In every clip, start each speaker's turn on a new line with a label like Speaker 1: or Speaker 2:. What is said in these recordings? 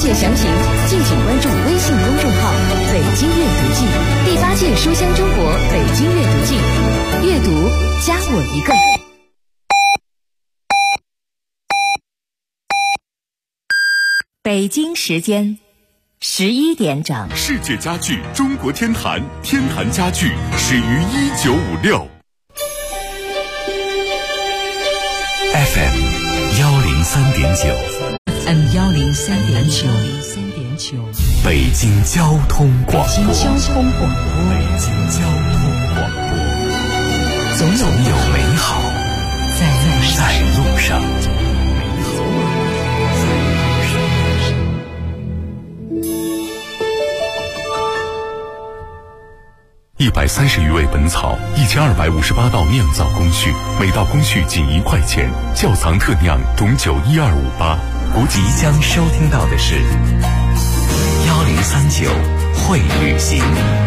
Speaker 1: 切详情，敬请关注微信公众号“北京阅读季”，第8届书香中国北京阅读季，阅读加我一个。北京时间11点整。
Speaker 2: 世界家具中国天坛，天坛家具始于1956。FM 103.9，北京交通广播，总有美好在路上。130余味本草，1258道酿造工序，每道工序仅1块钱。窖藏特酿种酒12588。即将收听到的是1039会旅行。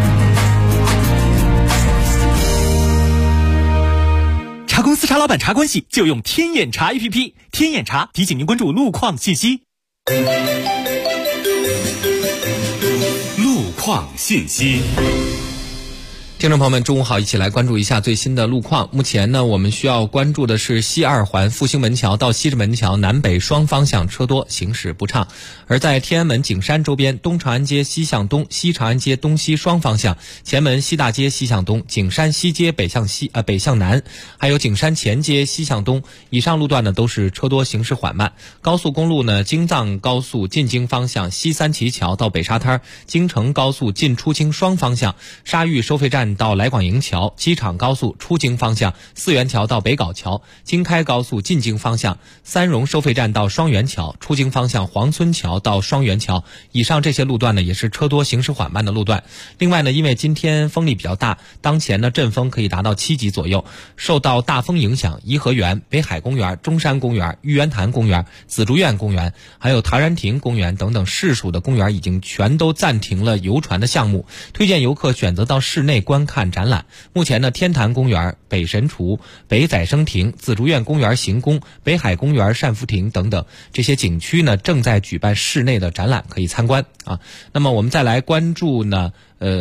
Speaker 3: 茶公司茶老板茶关系就用天眼查 APP， 天眼查提醒您关注路况信息。
Speaker 2: 路况信息。
Speaker 4: 听众朋友们，中午好，一起来关注一下最新的路况。目前呢，我们需要关注的是西2环复兴门桥到西直门桥南北双方向车多，行驶不畅。而在天安门景山周边，东长安街西向东、西长安街东西双方向、前门西大街西向东、景山西街北向南，还有景山前街西向东，以上路段呢都是车多，行驶缓慢。高速公路呢，京藏高速进京方向西三旗桥到北沙滩，京承高速进出京双方向，沙峪收费站到来广营桥，机场高速出京方向四元桥到北碏桥，京开高速进京方向三荣收费站到双元桥，出京方向黄村桥到双元桥。以上这些路段呢也是车多行驶缓慢的路段。另外呢，因为今天风力比较大，当前呢阵风可以达到7级左右，受到大风影响，颐和园、北海公园、中山公园、玉渊潭公园、紫竹院公园还有唐然亭公园等等市属的公园已经全都暂停了游船的项目，推荐游客选择到室内观看展览。目前呢，天坛公园、北神厨、北载生亭、紫竹院公园行宫、北海公园善福亭等等这些景区呢正在举办室内的展览，可以参观啊。那么我们再来关注呢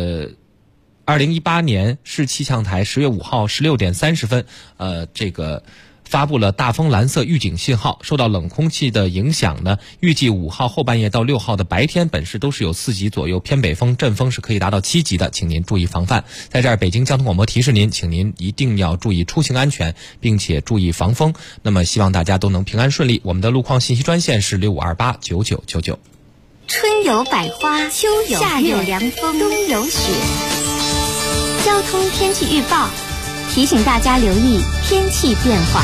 Speaker 4: 2018年市气象台10月5号16点30分发布了大风蓝色预警信号。受到冷空气的影响呢，预计5号后半夜到6号的白天本市都是有4级左右，偏北风，阵风是可以达到7级的，请您注意防范。在这儿，北京交通广播提示您，请您一定要注意出行安全，并且注意防风。那么希望大家都能平安顺利。我们的路况信息专线是65289999。
Speaker 5: 春有百花，秋有夏有凉风，冬有雪。交通天气预报提醒大家留意天气变化。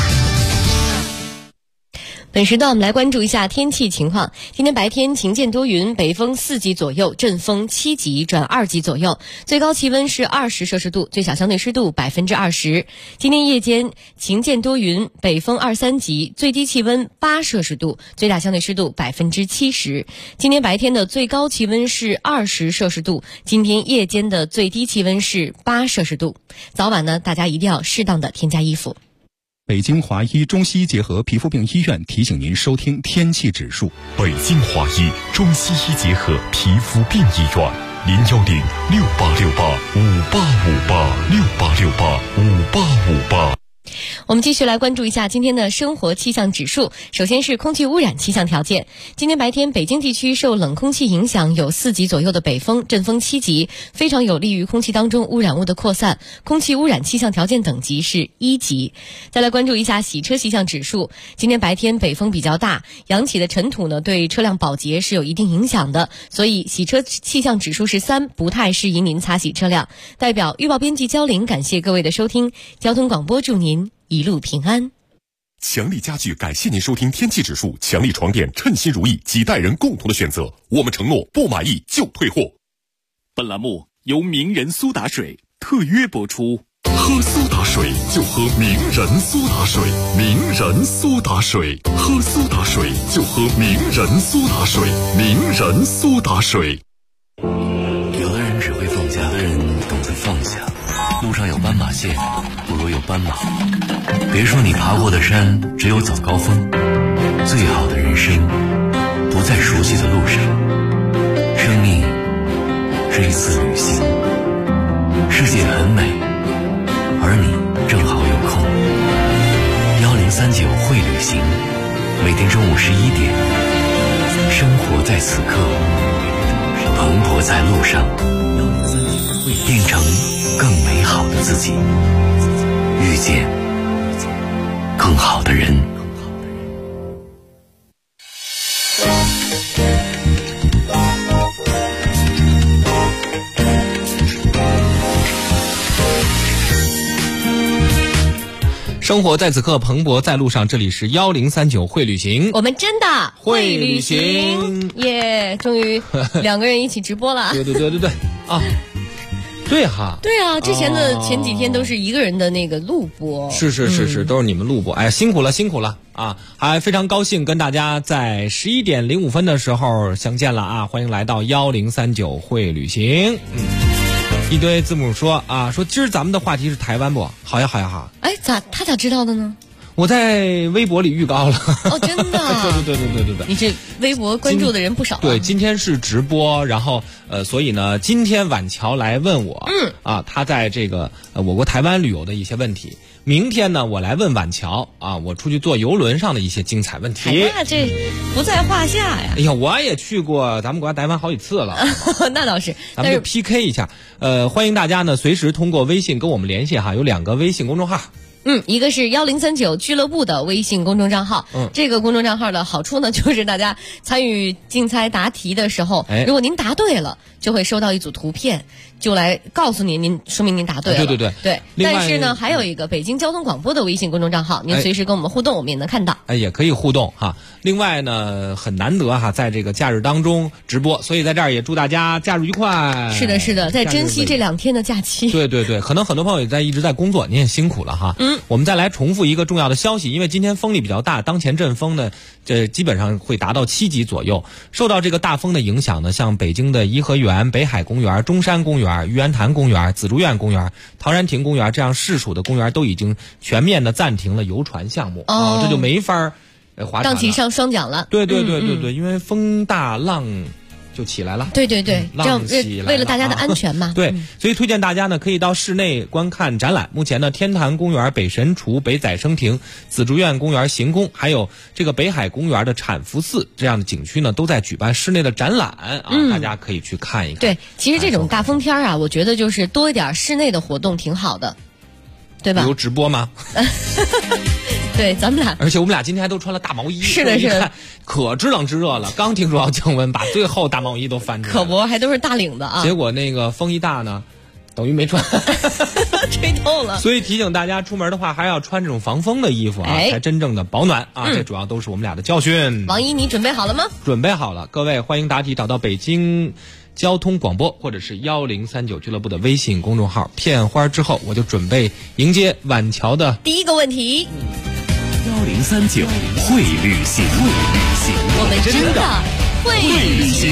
Speaker 6: 本时段我们来关注一下天气情况。今天白天晴间多云，北风4级左右，阵风7级转2级左右，最高气温是20摄氏度，最小相对湿度20%。今天夜间晴间多云，北风2、3级，最低气温8摄氏度，最大相对湿度70%。今天白天的最高气温是20摄氏度，今天夜间的最低气温是8摄氏度。早晚呢，大家一定要适当的添加衣服。
Speaker 7: 北京华医中西医结合皮肤病医院提醒您收听天气指数。
Speaker 2: 北京华医中西医结合皮肤病医院，0106868585858，68685858。
Speaker 6: 我们继续来关注一下今天的生活气象指数。首先是空气污染气象条件。今天白天北京地区受冷空气影响，有4级左右的北风，阵风7级，非常有利于空气当中污染物的扩散，空气污染气象条件等级是1级。再来关注一下洗车气象指数。今天白天北风比较大，扬起的尘土呢对车辆保洁是有一定影响的，所以洗车气象指数是3，不太适宜您擦洗车辆。代表预报编辑焦玲感谢各位的收听，交通广播祝您一路平安。
Speaker 2: 强力家具感谢您收听天气指数，强力床垫称心如意，几代人共同的选择，我们承诺不满意就退货。
Speaker 3: 本栏目由名人苏打水特约播出。
Speaker 2: 喝苏打水就喝名人苏打水，名人苏打水，喝苏打水就喝名人苏打水，名人苏打水。
Speaker 8: 有的人只会放假，有的人懂得放下。路上有斑马线，不如有斑马。别说你爬过的山只有早高峰，最好的人生不在熟悉的路上， 这一次旅行。世界很美，而你正好有空。1039会旅行，每天中午11点，生活在此刻，蓬勃在路上，变成更美好的自己，遇见更好的人。
Speaker 4: 生活在此刻，蓬勃在路上。这里是1039会旅行，
Speaker 6: 我们真的
Speaker 4: 会旅行
Speaker 6: 耶！终于2个人一起直播了。
Speaker 4: 对啊，对哈，
Speaker 6: 对啊，之前的前几天都是一个人的那个录播，
Speaker 4: 是，都是你们录播。哎，辛苦了啊！还非常高兴跟大家在11点05分的时候相见了啊！欢迎来到1039会旅行。一堆字母说今儿咱们的话题是台湾不？好呀。
Speaker 6: 哎，他咋知道的呢？
Speaker 4: 我在微博里预告了。
Speaker 6: 哦，真的？
Speaker 4: 对。
Speaker 6: 你这微博关注的人不少。
Speaker 4: 对，今天是直播，然后所以呢，今天晚桥来问我，他在这个我国台湾旅游的一些问题。明天呢，我来问晚桥我出去坐游轮上的一些精彩问题。
Speaker 6: 那这不在话下呀。
Speaker 4: 哎呀，我也去过咱们国家台湾好几次了。
Speaker 6: 那倒是，
Speaker 4: 咱们就 PK 一下。欢迎大家呢随时通过微信跟我们联系哈，有2个微信公众号。
Speaker 6: 一个是1039俱乐部的微信公众账号。这个公众账号的好处呢，就是大家参与竞猜答题的时候，如果您答对了，就会收到一组图片，就来告诉您说明您答对了。对。但是呢，还有一个北京交通广播的微信公众账号，您随时跟我们互动，我们也能看到。
Speaker 4: 也可以互动哈。另外呢，很难得哈，在这个假日当中直播，所以在这儿也祝大家假日愉快。
Speaker 6: 是的，在珍惜这2天的假期。
Speaker 4: 对，可能很多朋友也一直在工作，您也辛苦了哈。我们再来重复一个重要的消息，因为今天风力比较大，当前阵风呢，这基本上会达到7级左右。受到这个大风的影响呢，像北京的颐和园、北海公园、中山公园、玉渊潭公园、紫竹院公园、陶然亭公园这样市属的公园都已经全面的暂停了游船项目。这就没法划船了，
Speaker 6: 荡起上双桨了。
Speaker 4: 对，因为风大浪就起来了。
Speaker 6: 对，这样为了大家的安全嘛。
Speaker 4: 对，所以推荐大家呢可以到室内观看展览。目前呢，天坛公园、北神厨、北载生亭、紫竹院公园行宫，还有这个北海公园的产福寺这样的景区呢，都在举办室内的展览大家可以去看一看。
Speaker 6: 对，其实这种大风天我觉得就是多一点室内的活动挺好的，对吧？
Speaker 4: 比如直播吗？
Speaker 6: 对，咱们俩，
Speaker 4: 而且我们俩今天还都穿了大毛衣。
Speaker 6: 是的，
Speaker 4: 可知冷知热了。刚听说要降温，把最厚大毛衣都翻出来了，
Speaker 6: 可不，还都是大领的啊。
Speaker 4: 结果那个风一大呢，等于没穿，
Speaker 6: 吹透了。
Speaker 4: 所以提醒大家出门的话，还要穿这种防风的衣服才真正的保暖这主要都是我们俩的教训。
Speaker 6: 王一，你准备好了吗？
Speaker 4: 准备好了，各位欢迎答题，找到北京交通广播或者是1039俱乐部的微信公众号。片花之后，我就准备迎接晚桥的
Speaker 6: 第一个问题。
Speaker 2: 1039会旅行，
Speaker 6: 我们真的会旅行。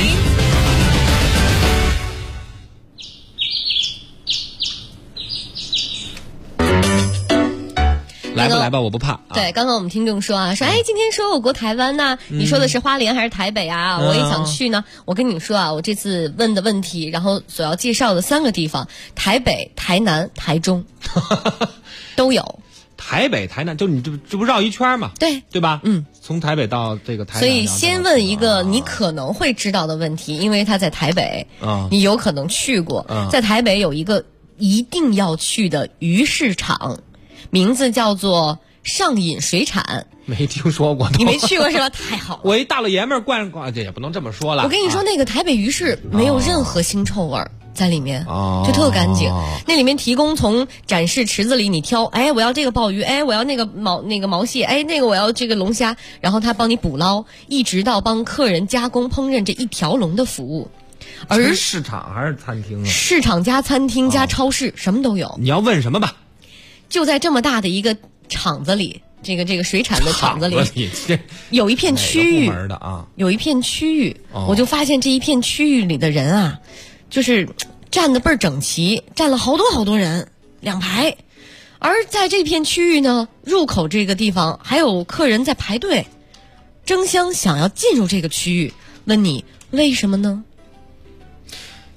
Speaker 4: 来吧，我不怕。
Speaker 6: 对，刚刚我们听众说今天说我国台湾呢，你说的是花莲还是台北啊？我也想去呢。我跟你说我这次问的问题，然后所要介绍的3个地方，台北、台南、台中都有。
Speaker 4: 台北、台南，就你这不绕一圈嘛？对吧？从台北到这个台南。
Speaker 6: 所以先问一个你可能会知道的问题，因为他在台北，你有可能去过。在台北有一个一定要去的鱼市场，名字叫做上瘾水产。
Speaker 4: 没听说过。
Speaker 6: 你没去过是吧？太好了。
Speaker 4: 我一大老爷们儿逛，这也不能这么说了。
Speaker 6: 我跟你说，那个台北鱼市没有任何腥臭味儿。在里面就特干净，那里面提供从展示池子里你挑，我要这个鲍鱼，我要那个毛蟹，那个我要这个龙虾，然后他帮你捕捞，一直到帮客人加工烹饪这一条龙的服务。
Speaker 4: 而市场还是餐厅啊？
Speaker 6: 市场加餐厅加超市，什么都有。
Speaker 4: 你要问什么吧？
Speaker 6: 就在这么大的一个厂子里，这个水产的厂子里，有一片区域有一片区域，我就发现这一片区域里的人就是站得倍儿整齐，站了好多人，2排。而在这片区域呢，入口这个地方还有客人在排队，争相想要进入这个区域。问你为什么呢？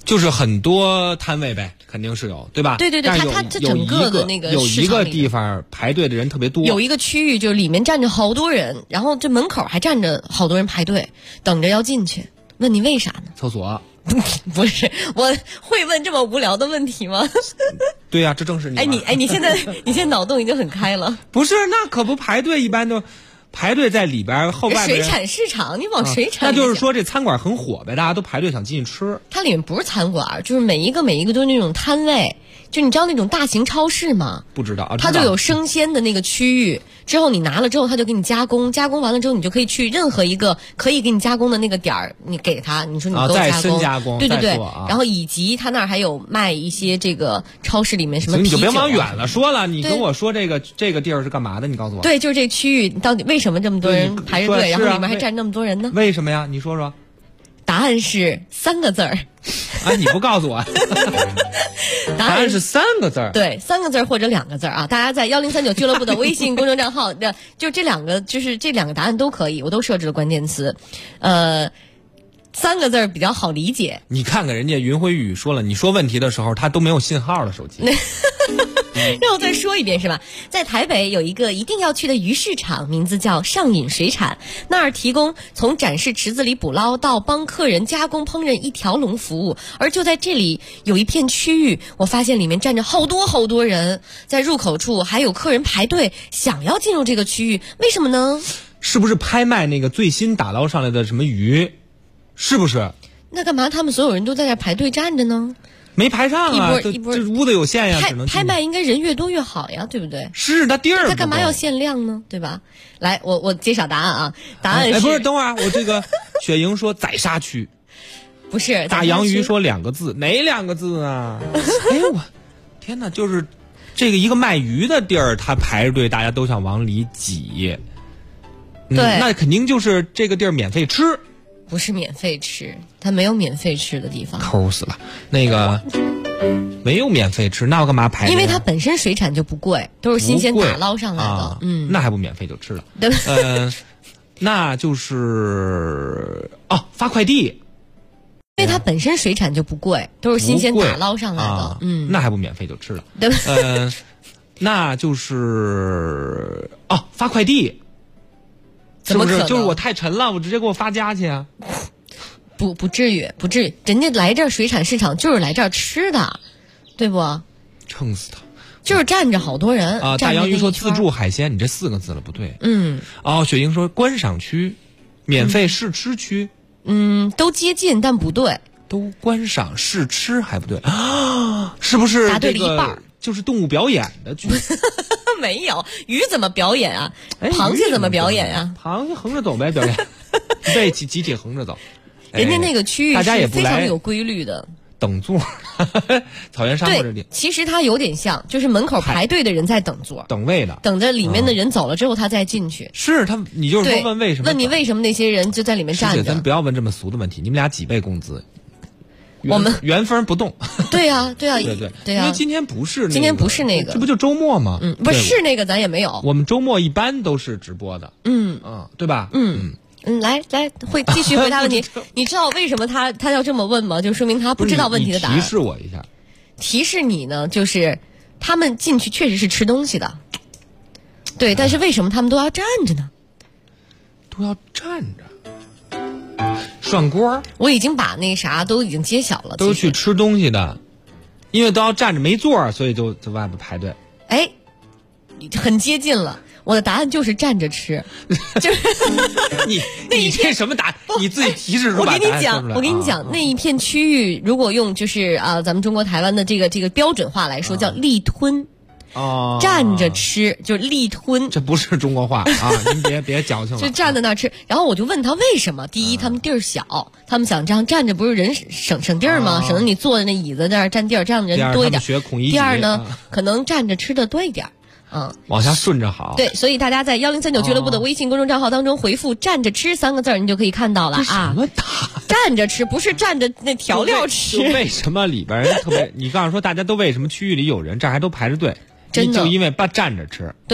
Speaker 4: 就是很多摊位呗，肯定是有，对吧？
Speaker 6: 对对对，它整个的那个
Speaker 4: 有一个地方排队的人特别多，
Speaker 6: 有一个区域就是里面站着好多人，然后这门口还站着好多人排队，等着要进去。问你为啥呢？
Speaker 4: 厕所。
Speaker 6: 不是，我会问这么无聊的问题吗？
Speaker 4: 对呀、这正是你。
Speaker 6: 你现在脑洞已经很开了。
Speaker 4: 不是，那可不排队，一般都排队在里边后外边。
Speaker 6: 水产市场，你往水产、
Speaker 4: 那就是说这餐馆很火呗，大家都排队想进去吃。
Speaker 6: 它里面不是餐馆，就是每一个都是那种摊位。就你知道那种大型超市吗？
Speaker 4: 不知道啊。
Speaker 6: 它就有生鲜的那个区域，之后你拿了之后，它就给你加工，加工完了之后，你就可以去任何一个可以给你加工的那个点儿，你给他，你说你都
Speaker 4: 再深加工，
Speaker 6: 对对对。
Speaker 4: 啊、
Speaker 6: 然后以及他那儿还有卖一些这个超市里面什么啤酒、
Speaker 4: 你就别往远了说了，你跟我说这个地儿是干嘛的？你告诉我。
Speaker 6: 对，就是这区域到底为什么这么多人排着队，然后里面还站那么多人呢？
Speaker 4: 为什么呀？你说说。
Speaker 6: 答案是3个字儿。
Speaker 4: 啊，你不告诉我。答案是3个字儿。
Speaker 6: 对，3个字儿或者2个字儿啊！大家在1039俱乐部的微信公众账号，就这两个答案都可以，我都设置了关键词。3个字儿比较好理解。
Speaker 4: 你看看人家云辉宇说了，你说问题的时候他都没有信号的手机。
Speaker 6: 让我再说一遍是吧？在台北有一个一定要去的鱼市场，名字叫上瘾水产，那儿提供从展示池子里捕捞到帮客人加工烹饪一条龙服务。而就在这里有一片区域，我发现里面站着好多人，在入口处还有客人排队想要进入这个区域，为什么呢？
Speaker 4: 是不是拍卖那个最新打捞上来的什么鱼？是不是？
Speaker 6: 那干嘛他们所有人都在这排队站着呢？
Speaker 4: 没排上啊，
Speaker 6: 一波
Speaker 4: 这屋子有限呀，只能
Speaker 6: 拍卖应该人越多越好呀，对不对？
Speaker 4: 是他地儿，
Speaker 6: 他干嘛要限量呢？对吧？来，我揭晓答案啊，答案是
Speaker 4: 不是？等会儿我这个雪莹说宰杀区，
Speaker 6: 不是
Speaker 4: 大洋鱼说2个字，哪2个字啊？哎呦我天哪！就是这个一个卖鱼的地儿，他排着队，大家都想往里挤。
Speaker 6: 对，
Speaker 4: 那肯定就是这个地儿免费吃。
Speaker 6: 不是免费吃，它没有免费吃的地方。
Speaker 4: 抠死了，那个没有免费吃，那我干嘛排？
Speaker 6: 因为它本身水产就不贵，都是新鲜打捞上来的。
Speaker 4: 啊、那还不免费就吃了？
Speaker 6: 对。
Speaker 4: 那就是发快递。
Speaker 6: 因为它本身水产就不贵，都是新鲜打捞上来的。
Speaker 4: 啊、那还不免费就吃了？
Speaker 6: 对。
Speaker 4: 那就是发快递。
Speaker 6: 怎么可能？
Speaker 4: 就是我太沉了，我直接给我发家去啊！
Speaker 6: 不至于，人家来这儿水产市场就是来这儿吃的，对不？
Speaker 4: 撑死他！
Speaker 6: 就是站着好多人
Speaker 4: 啊！大洋鱼说自助海鲜，你这4个字了，不对。雪莹说观赏区，免费试吃区。
Speaker 6: 都接近，但不对。
Speaker 4: 都观赏试吃还不对啊？是不是？
Speaker 6: 答对了一半。
Speaker 4: 就是动物表演的区。
Speaker 6: 没有鱼怎么表演啊？螃蟹怎么表演啊？
Speaker 4: 螃蟹横着走呗，表演。对，集体横着走。
Speaker 6: 人家那个区域
Speaker 4: 大家也
Speaker 6: 是非常有规律的。
Speaker 4: 等座，草原沙漠这里。
Speaker 6: 其实它有点像，就是门口排队的人在等座，
Speaker 4: 等位的，
Speaker 6: 等着里面的人走了之后他再进去。
Speaker 4: 是他，你就是说问为什么？
Speaker 6: 问你为什么那些人就在里面站着？
Speaker 4: 咱不要问这么俗的问题。你们俩几倍工资？
Speaker 6: 我们
Speaker 4: 原封不动。
Speaker 6: 对呀，
Speaker 4: 对啊。因为今天不是那个，这不就周末吗？
Speaker 6: 不是那个，咱也没有。
Speaker 4: 我们周末一般都是直播的。对吧？
Speaker 6: 来，会继续回答问题。你知道为什么他要这么问吗？就说明他不知道问题的答案。
Speaker 4: 提示我一下。
Speaker 6: 提示你呢，就是他们进去确实是吃东西的。对，但是为什么他们都要站着呢？
Speaker 4: 都要站着。涮锅，
Speaker 6: 我已经把那啥都已经揭晓了，
Speaker 4: 都是去吃东西的，因为都要站着没座，所以就在外边排队。
Speaker 6: 哎，很接近了，我的答案就是站着吃。就是
Speaker 4: 你这什么答案？你自己提示出
Speaker 6: 我跟你讲，那一片区域如果用就是咱们中国台湾的这个标准话来说，叫立吞。站着吃就立吞，
Speaker 4: 这不是中国话啊！您别矫情了。
Speaker 6: 就站在那儿吃，然后我就问他为什么？第一，他们地儿小，他们想这样站着不是人省地儿吗？省得你坐在那椅子那儿占地儿，这样的人多一点。第二呢，可能站着吃的多一点。
Speaker 4: 往下顺着好。
Speaker 6: 对，所以大家在1039俱乐部的微信公众账号当中回复"站着吃"3个字，你就可以看到了啊。
Speaker 4: 什么
Speaker 6: 站着吃，不是站着那调料吃。
Speaker 4: 为什么里边人特别？你刚才说大家都为什么区域里有人，这还都排着队？
Speaker 6: 真的，
Speaker 4: 就因为站着吃。
Speaker 6: 对，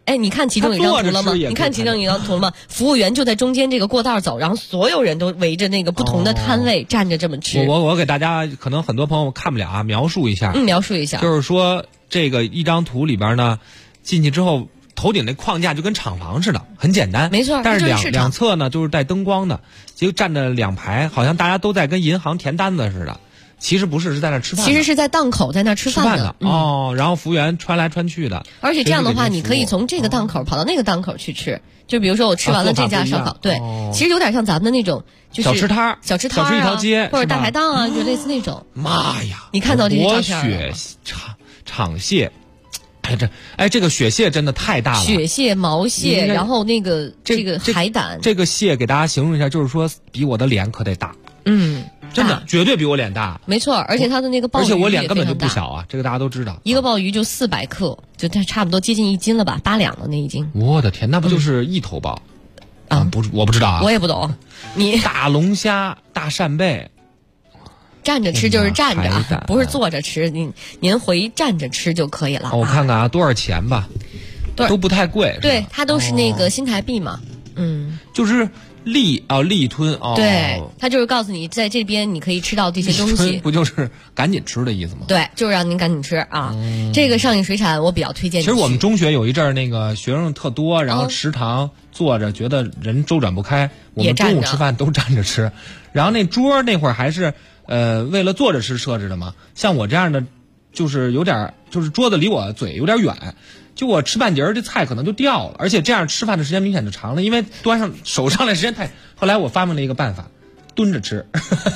Speaker 6: 哎，你看其中有一张图了吗？你看其中有一张图了吗？服务员就在中间这个过道走，然后所有人都围着那个不同的摊位站着这么吃。
Speaker 4: 我给大家，可能很多朋友看不了啊，描述一下。
Speaker 6: 描述一下。
Speaker 4: 就是说这个一张图里边呢，进去之后头顶那框架就跟厂房似的，很简单。
Speaker 6: 没错，
Speaker 4: 但是两侧呢就是带灯光的，结果站着2排，好像大家都在跟银行填单子似的。其实不是，是在那吃饭。
Speaker 6: 其实是在档口在那吃饭的。
Speaker 4: 然后服务员穿来穿去的。
Speaker 6: 而且这样的话，你可以从这个档口跑到那个档口去吃。就比如说我吃完了这家烧烤，对，其实有点像咱们的那种就是
Speaker 4: 小吃摊
Speaker 6: 小吃摊
Speaker 4: 一条街
Speaker 6: 或者大排档啊，就类似那种。
Speaker 4: 妈呀！
Speaker 6: 你看到这些照片
Speaker 4: 了？场蟹，这个雪蟹真的太大了。
Speaker 6: 雪蟹、毛蟹，然后那个这个海胆。
Speaker 4: 这个蟹给大家形容一下，就是说比我的脸可得大。真的绝对比我脸大。
Speaker 6: 没错，而且它的那个鲍鱼，
Speaker 4: 而且我脸根本就不小啊，这个大家都知道。
Speaker 6: 一个鲍鱼就400克，就它差不多接近1斤了吧，8两了那1斤。
Speaker 4: 我的天，那不就是一头鲍？不，我不知道啊。
Speaker 6: 我也不懂。你
Speaker 4: 大龙虾、大扇贝，
Speaker 6: 站着吃就是站着，不是坐着吃。您回站着吃就可以了。
Speaker 4: 我看看啊，多少钱吧？都不太贵。
Speaker 6: 对，它都是那个新台币嘛。
Speaker 4: 就是立吞
Speaker 6: 对，他就是告诉你在这边你可以吃到这些东西，
Speaker 4: 不就是赶紧吃的意思吗？
Speaker 6: 对，就是让您赶紧吃啊。这个上瘾水产我比较推荐。
Speaker 4: 其实我们中学有一阵儿那个学生特多，然后食堂坐着觉得人周转不开，我们中午吃饭都站着吃。然后那桌那会儿还是为了坐着吃设置的嘛。像我这样的就是有点就是桌子离我嘴有点远。就我吃半截儿，这菜可能就掉了，而且这样吃饭的时间明显就长了，因为端上手上来时间太。后来我发明了一个办法，蹲着吃，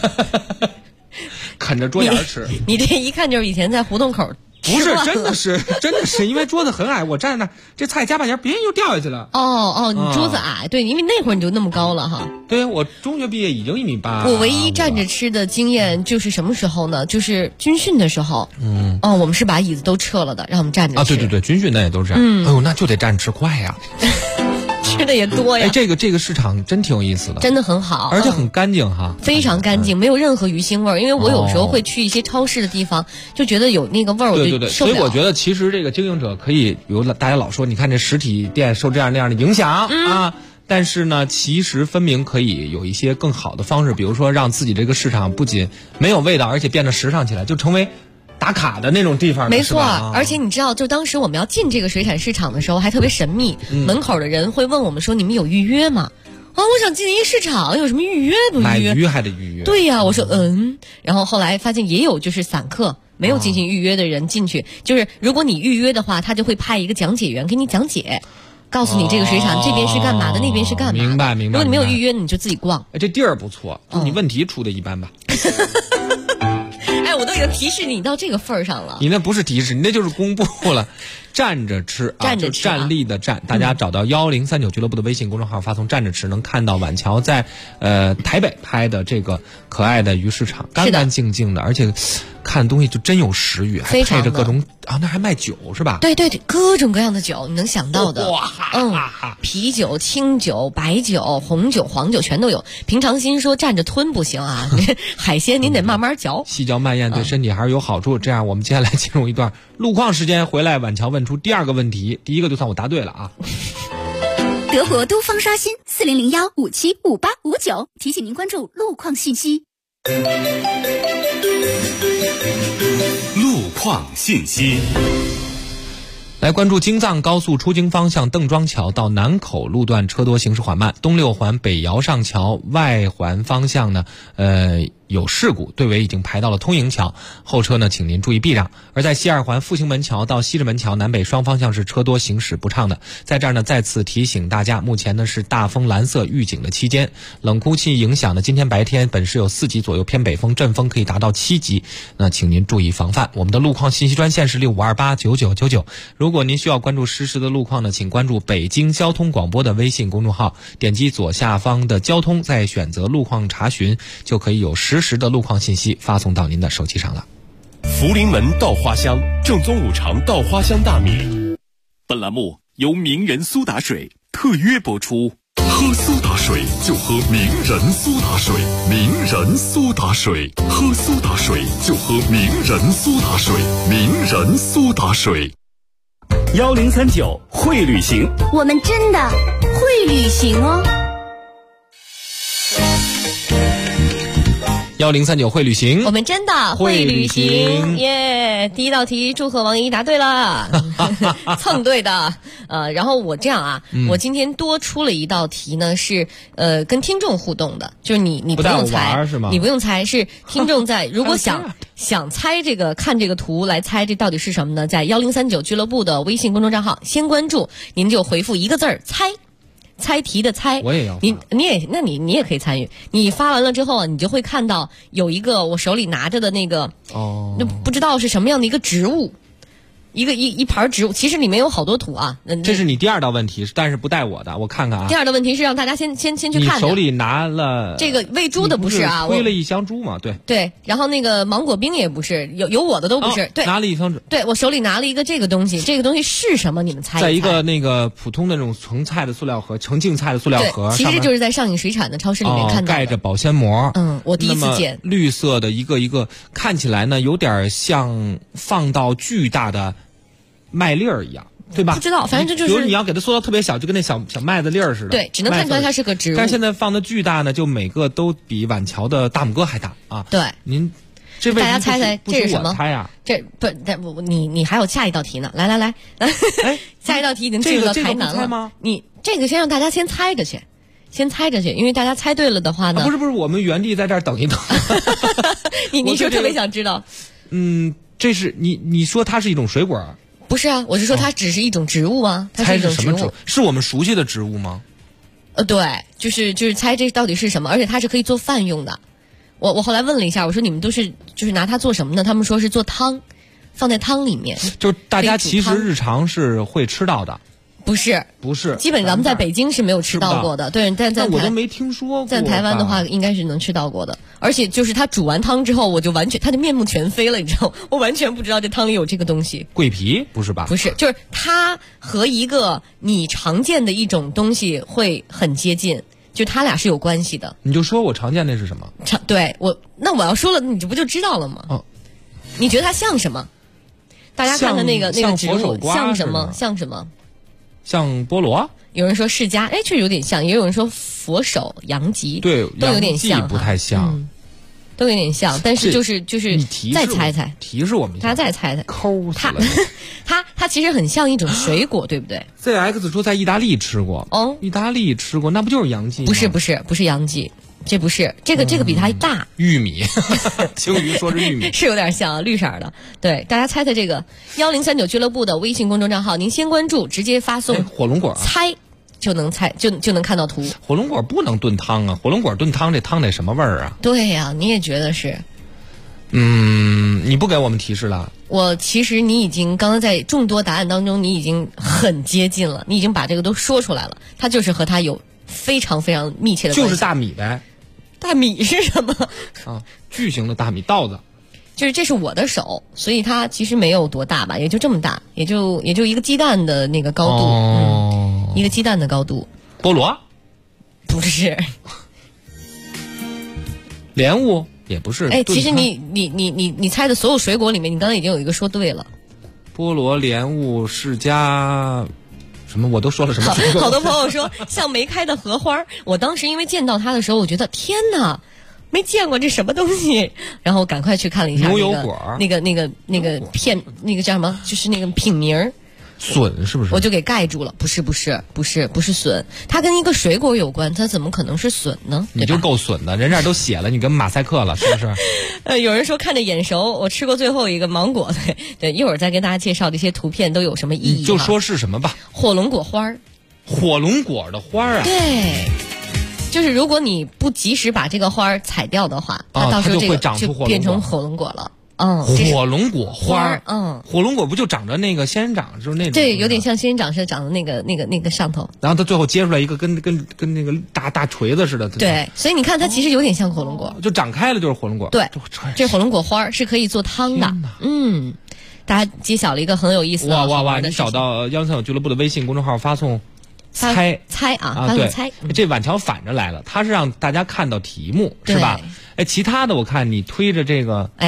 Speaker 4: 啃着桌沿吃。
Speaker 6: 你这一看就是以前在胡同口。
Speaker 4: 不是，真的是，因为桌子很矮，我站在那，这菜夹半截，别人又掉下去了。
Speaker 6: 你桌子矮，对，因为那会儿你就那么高了哈。
Speaker 4: 对，我中学毕业已经1.8米。
Speaker 6: 我唯一站着吃的经验就是什么时候呢？就是军训的时候。我们是把椅子都撤了的，让我们站着吃。
Speaker 4: 对，军训那也都是这样。哎呦，那就得站着吃快呀。
Speaker 6: 吃的也多呀。
Speaker 4: 这个市场真挺有意思的，
Speaker 6: 真的很好，
Speaker 4: 而且很干净哈，
Speaker 6: 非常干净，没有任何鱼腥味儿。因为我有时候会去一些超市的地方，就觉得有那个味儿，我就受不了。
Speaker 4: 所以我觉得其实这个经营者可以有大家老说，你看这实体店受这样那样的影响啊，但是呢，其实分明可以有一些更好的方式，比如说让自己这个市场不仅没有味道，而且变得时尚起来，就成为打卡的那种地方。
Speaker 6: 没错，而且你知道，就当时我们要进这个水产市场的时候还特别神秘，门口的人会问我们说：“你们有预约吗？”我想进一个市场，有什么预约不预约？
Speaker 4: 买鱼还得预约。
Speaker 6: 对呀，我说然后后来发现也有就是散客没有进行预约的人进去，就是如果你预约的话，他就会派一个讲解员给你讲解。告诉你这个水产这边是干嘛的，那边是干嘛的。
Speaker 4: 明白。如
Speaker 6: 果你没有预约，你就自己逛。
Speaker 4: 这地儿不错，你问题出的一般吧。
Speaker 6: 我都已经提示你到这个份儿上了。
Speaker 4: 你那不是提示，你那就是公布了。站着吃，
Speaker 6: 站着吃，
Speaker 4: 站立的站，大家找到1039俱乐部的微信公众号，发送站着吃，能看到晚桥在台北拍的这个可爱的鱼市场，干干净净的，而且看东西就真有食欲，还配着各种那还卖酒是吧？
Speaker 6: 对，各种各样的酒你能想到的。啤酒、清酒、白酒、红酒、黄酒全都有。平常心说站着吞不行啊，海鲜您得慢慢嚼，
Speaker 4: 细嚼慢咽对身体还是有好处。这样我们接下来进入一段路况时间，回来晚桥问出第二个问题，第一个就算我答对了啊。
Speaker 9: 德国都方刷新4001575859，提醒您关注路况信息。
Speaker 2: 路况信息。
Speaker 4: 来关注京藏高速出京方向邓庄桥到南口路段车多，行驶缓慢。东六环北瑶上桥外环方向呢，有事故，队尾已经排到了通营桥，后车呢请您注意避让。而在西二环复兴门桥到西直门桥南北双方向是车多，行驶不畅的。在这儿呢再次提醒大家，目前呢是大风蓝色预警的期间，冷空气影响的今天白天本市有4级左右偏北风，阵风可以达到7级，那请您注意防范。我们的路况信息专线是65289999，如果您需要关注实时的路况呢，请关注北京交通广播的微信公众号，点击左下方的交通，再选择路况查询，就可以有实时的路况信息发送到您的手机上了。
Speaker 2: 福临门稻花香，正宗五常稻花香大米。本栏目由名人苏打水特约播出。
Speaker 10: 喝苏打水就喝名人苏打水，名人苏打水，喝苏打水就喝名人苏打水，名人苏打水。
Speaker 11: 1039会旅行，
Speaker 9: 我们真的会旅行哦。
Speaker 4: 1039会旅行，
Speaker 6: 我们真的会旅行耶！第一道题，祝贺王一答对了，蹭对的。然后我这样啊，我今天多出了一道题呢，是跟听众互动的，就是你不用猜
Speaker 4: 是吗？
Speaker 6: 你不用猜，是听众在如果想猜这个看这个图来猜这到底是什么呢？在1039俱乐部的微信公众账号先关注，您就回复一个字儿猜。猜题的猜，
Speaker 4: 我也要
Speaker 6: 你也可以参与。你发完了之后啊，你就会看到有一个我手里拿着的那个那不知道是什么样的一个植物，一盘植物，其实里面有好多图啊。
Speaker 4: 这是你第二道问题，但是不带我的，我看看啊。
Speaker 6: 第二道问题是让大家先去看。
Speaker 4: 你手里拿了
Speaker 6: 这个喂猪的不是啊？
Speaker 4: 推了一箱猪嘛？
Speaker 6: 对，然后那个芒果冰也不是，有我的都不是。对，
Speaker 4: 拿了一箱。
Speaker 6: 对，我手里拿了一个这个东西，这个东西是什么？你们猜一猜。
Speaker 4: 在一个那个普通的那种盛菜的塑料盒，盛净菜的塑料盒，
Speaker 6: 其实就是在上影水产的超市里面看到的，
Speaker 4: 盖着保鲜膜。
Speaker 6: 我第一次见
Speaker 4: 绿色的一个，看起来呢有点像放到巨大的麦粒儿一样，对吧？
Speaker 6: 不知道，反正这就是。
Speaker 4: 比如你要给它缩到特别小，就跟那小麦子粒儿似的。
Speaker 6: 对，只能看出来它是个植物。
Speaker 4: 但是现在放的巨大呢，就每个都比碗桥的大拇哥还大啊！
Speaker 6: 对，
Speaker 4: 您这
Speaker 6: 大家猜猜这是什么？
Speaker 4: 猜呀？
Speaker 6: 这不，你还有下一道题呢。来，下一道题已经进入到台南了
Speaker 4: 吗？
Speaker 6: 你这个先让大家先猜着去，因为大家猜对了的话呢，
Speaker 4: 不是，我们原地在这儿等一等。
Speaker 6: 你是特别想知道？
Speaker 4: 这是你说它是一种水果？
Speaker 6: 不是啊，我是说它只是一种植物啊，它是一种植物。
Speaker 4: 猜是什么植物？是我们熟悉的植物吗？
Speaker 6: 对，就是猜这到底是什么，而且它是可以做饭用的。我后来问了一下，我说你们都是就是拿它做什么呢？他们说是做汤，放在汤里面。
Speaker 4: 就是大家其实日常是会吃到的。
Speaker 6: 不是，基本咱们在北京是没有吃到过的。对，但
Speaker 4: 我都没听说过。
Speaker 6: 在台湾的话，应该是能吃到过的。而且就是它煮完汤之后，我就完全它的面目全非了，你知道吗？我完全不知道这汤里有这个东西。
Speaker 4: 桂皮不是吧？
Speaker 6: 不是，就是它和一个你常见的一种东西会很接近，就它俩是有关系的。
Speaker 4: 你就说我常见那是什么？
Speaker 6: 对那我要说了，你这不就知道了吗？你觉得它像什么？大家看的那个植物像什么？像什么？
Speaker 4: 像菠萝，
Speaker 6: 有人说释迦，确实有点像，也有人说佛手、洋吉，
Speaker 4: 对，
Speaker 6: 都有点像，
Speaker 4: 不太像，
Speaker 6: 都有点像，但是就是再猜猜，
Speaker 4: 提示我们一下，
Speaker 6: 大家再猜猜，
Speaker 4: 抠死了。
Speaker 6: 它其实很像一种水果，对不对
Speaker 4: ？ZX 说在意大利吃过，意大利吃过，那不就是洋蓟吗？
Speaker 6: 不是洋蓟。这不是这个比它大，
Speaker 4: 玉米，青鱼说是玉米，
Speaker 6: 是有点像绿色的。对，大家猜猜这个1039俱乐部的微信公众账号，您先关注，直接发送
Speaker 4: 火龙果，
Speaker 6: 猜就能看到图。
Speaker 4: 火龙果不能炖汤啊，火龙果炖汤这汤得什么味儿啊？
Speaker 6: 对呀，你也觉得是？
Speaker 4: 你不给我们提示了？
Speaker 6: 其实你已经刚刚在众多答案当中，你已经很接近了，你已经把这个都说出来了，它就是和它有非常非常密切的关系，
Speaker 4: 就是大米呗。
Speaker 6: 大米是什么？
Speaker 4: 巨型的大米稻子。
Speaker 6: 就是这是我的手，所以它其实没有多大吧，也就这么大，也就一个鸡蛋的那个高度，一个鸡蛋的高度。
Speaker 4: 菠萝？
Speaker 6: 不是。
Speaker 4: 莲雾也不是。
Speaker 6: 其实你猜的所有水果里面，你刚才已经有一个说对了。
Speaker 4: 菠萝、莲雾、释迦。什么我都说了什么？
Speaker 6: 好多朋友说像没开的荷花，我当时因为见到它的时候，我觉得天哪，没见过这什么东西，然后赶快去看了一下
Speaker 4: 牛油果，
Speaker 6: 那个片，那个叫什么？就是那个品名。
Speaker 4: 笋是不是？
Speaker 6: 我就给盖住了，不是笋，它跟一个水果有关，它怎么可能是笋呢？
Speaker 4: 你就够笋的，人这都写了，你跟马赛克了，是不是？
Speaker 6: 有人说看着眼熟，我吃过最后一个芒果，对，一会儿再跟大家介绍这些图片都有什么意义。
Speaker 4: 你就说是什么吧？
Speaker 6: 火龙果花。
Speaker 4: 火龙果的花啊？
Speaker 6: 对，就是如果你不及时把这个花采掉的话，它到时候这个就变成火龙果了。
Speaker 4: 火龙果花，火龙果不就长着那个仙人掌，就是那种，
Speaker 6: 对，有点像仙人掌似的长的那个上头，
Speaker 4: 然后它最后结出来一个跟那个大锤子似的，
Speaker 6: 对，所以你看它其实有点像火龙果，
Speaker 4: 就长开了就是火龙果，
Speaker 6: 对，这火龙果花是可以做汤的，大家揭晓了一个很有意思的，
Speaker 4: 哇！你找到1039俱乐部的微信公众号发送
Speaker 6: 猜
Speaker 4: 啊，
Speaker 6: 发送猜，
Speaker 4: 这碗桥反着来了，它是让大家看到题目是吧？其他的我看你推着这个，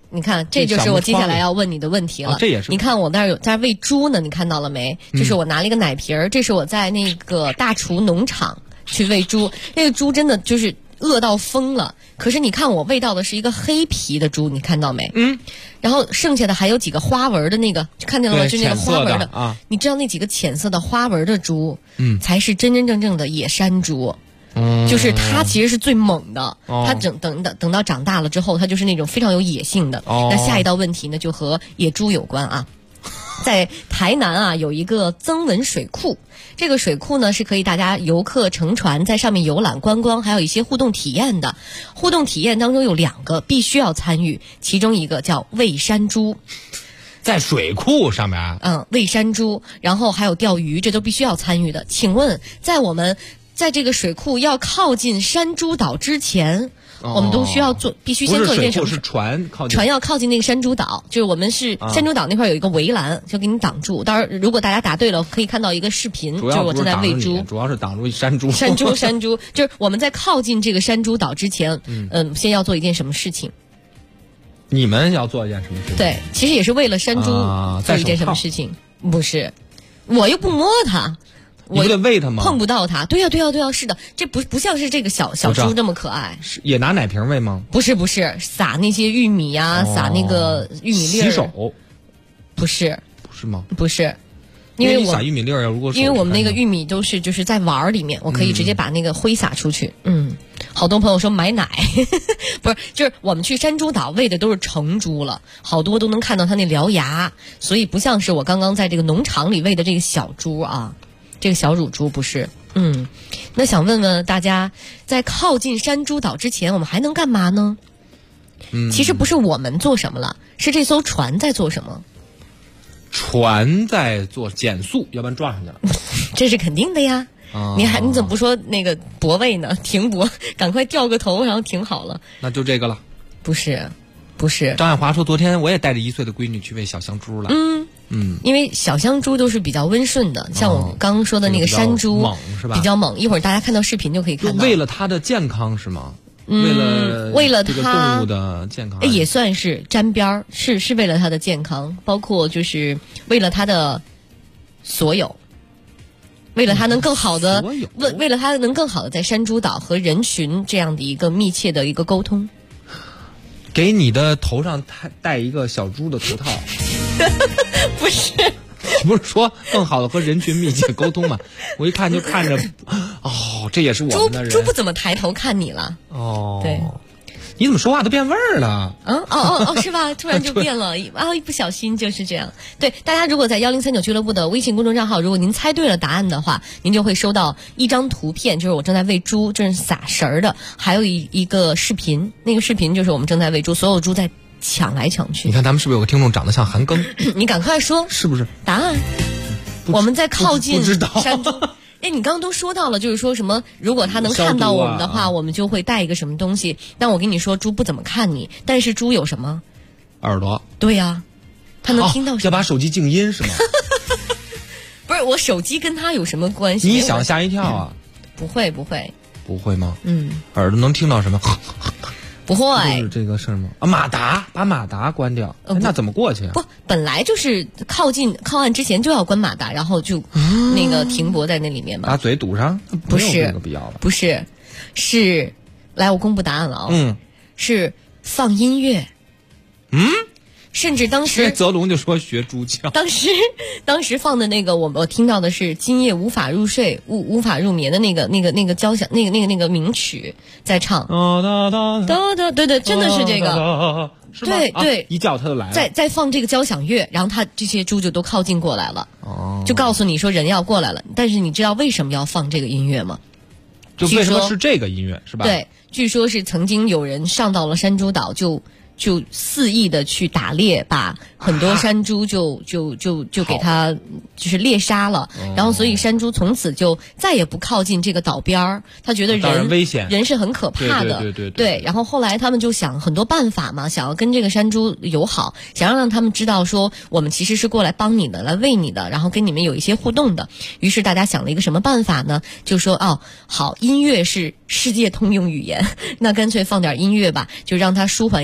Speaker 6: 你看，这就是我接下来要问你的问题了。
Speaker 4: 这也是。
Speaker 6: 你看我那儿有在喂猪呢，你看到了没？就是我拿了一个奶瓶儿，这是我在那个大厨农场去喂猪，那个猪真的就是饿到疯了。可是你看我喂到的是一个黑皮的猪，你看到没？然后剩下的还有几个花纹的那个，看见了吗？就那个花纹的
Speaker 4: 啊。
Speaker 6: 你知道那几个浅色的花纹的猪，才是真真正正的野山猪。就是它其实是最猛的，它等到长大了之后，它就是那种非常有野性的。那下一道问题呢，就和野猪有关啊。在台南啊，有一个曾文水库，这个水库呢是可以大家游客乘船在上面游览观光，还有一些互动体验的。互动体验当中有2个必须要参与，其中一个叫喂山猪。
Speaker 4: 在水库上面
Speaker 6: 喂山猪，然后还有钓鱼，这都必须要参与的。请问在我们在这个水库要靠近山猪岛之前，我们都需要必须先做一件什么？
Speaker 4: 是船
Speaker 6: 要靠近那个山猪岛，就是我们是山猪岛那块有一个围栏，就给你挡住。当然，如果大家答对了，可以看到一个视频，就是我正在喂猪，
Speaker 4: 主要是挡住山猪。
Speaker 6: 山猪，就是我们在靠近这个山猪岛之前，先要做一件什么事情？
Speaker 4: 你们要做一件什么事情？
Speaker 6: 对，其实也是为了山猪做一件什么事情？不是，我又不摸它。
Speaker 4: 你不得喂它吗？
Speaker 6: 碰不到它。对呀，是的，这不像是这个小猪这么可爱。
Speaker 4: 也拿奶瓶喂吗？
Speaker 6: 不是，撒那些玉米呀，撒那个玉米粒儿。
Speaker 4: 洗手？
Speaker 6: 不是
Speaker 4: 吗？
Speaker 6: 不是，因为
Speaker 4: 撒玉米粒儿如果
Speaker 6: 因为我们那个玉米都是就是在碗儿里面，我可以直接把那个挥洒出去。好多朋友说买奶，不是，就是我们去山猪岛喂的都是成猪了，好多都能看到它那獠牙，所以不像是我刚刚在这个农场里喂的这个小猪啊。这个小乳猪不是，那想问问大家，在靠近山猪岛之前，我们还能干嘛呢？其实不是我们做什么了，是这艘船在做什么？
Speaker 4: 船在做减速，要不然撞上去了。
Speaker 6: 这是肯定的呀。你怎么不说那个泊位呢？停泊，赶快掉个头，然后停好了。
Speaker 4: 那就这个了。
Speaker 6: 不是。
Speaker 4: 张爱华说，昨天我也带着1岁的闺女去喂小香猪了。
Speaker 6: 因为小香猪都是比较温顺的，像我刚刚说的那个山猪，
Speaker 4: 猛是吧？
Speaker 6: 比较猛。一会儿大家看到视频就可以看到。
Speaker 4: 为了它的健康是吗？为了这个动物的健康，
Speaker 6: 也算是沾边儿，是为了它的健康，包括就是为了它的所有。为了它能更好的，为了它能更好的在山猪岛和人群这样的一个密切的一个沟通。
Speaker 4: 给你的头上戴一个小猪的头套。
Speaker 6: 不是，
Speaker 4: 你不是说更好的和人群密切沟通吗？我一看就看着，这也是我们的人。
Speaker 6: 猪不怎么抬头看你了。对。
Speaker 4: 你怎么说话都变味儿了？
Speaker 6: 是吧？突然就变了一不小心就是这样。对，大家如果在103.9俱乐部的微信公众账号，如果您猜对了答案的话，您就会收到一张图片，就是我正在喂猪，这是撒食儿的，还有一个视频，那个视频就是我们正在喂猪，所有猪在抢来抢去。
Speaker 4: 你看咱们是不是有个听众长得像韩庚？
Speaker 6: 你赶快说，
Speaker 4: 是不是
Speaker 6: 答案？我们在靠近山猪。你刚刚都说到了，就是说什么，如果它能看到我们的话，我们就会带一个什么东西。但我跟你说，猪不怎么看你，但是猪有什么？
Speaker 4: 耳朵。
Speaker 6: 对呀，它能听到什么？
Speaker 4: 要把手机静音是吗？
Speaker 6: 不是，我手机跟它有什么关系？
Speaker 4: 你想吓一跳啊？
Speaker 6: 不会
Speaker 4: 吗？耳朵能听到什么？
Speaker 6: 不会，
Speaker 4: 就是这个事儿吗？马达，把马达关掉，那怎么过去啊？
Speaker 6: 不，本来就是靠岸之前就要关马达，然后就那个停泊在那里面嘛。
Speaker 4: 把嘴堵上？
Speaker 6: 不是
Speaker 4: 这个必要了。
Speaker 6: 不是，是来我公布答案了啊。是放音乐。甚至当时
Speaker 4: 泽龙就说学猪叫。
Speaker 6: 当时放的那个我听到的是今夜无法入睡无法入眠的那个交响那个名曲在唱。对，真的是这个。对，
Speaker 4: 一叫他就来了。
Speaker 6: 再放这个交响乐，然后他这些猪就都靠近过来了。就告诉你说人要过来了。但是你知道为什么要放这个音乐吗？
Speaker 4: 就为什么是这个音乐是吧？
Speaker 6: 对，据说是曾经有人上到了山猪岛就肆意的去打猎，把很多山猪就给它就是猎杀了，然后所以山猪从此就再也不靠近这个岛边儿，他觉得人
Speaker 4: 危险，
Speaker 6: 人是很可怕的。对，然后后来他们就想很多办法嘛，想要跟这个山猪友好，想要让他们知道说我们其实是过来帮你的，来喂你的，然后跟你们有一些互动的。于是大家想了一个什么办法呢？就说好，音乐是世界通用语言，那干脆放点音乐吧，就让它舒缓一下情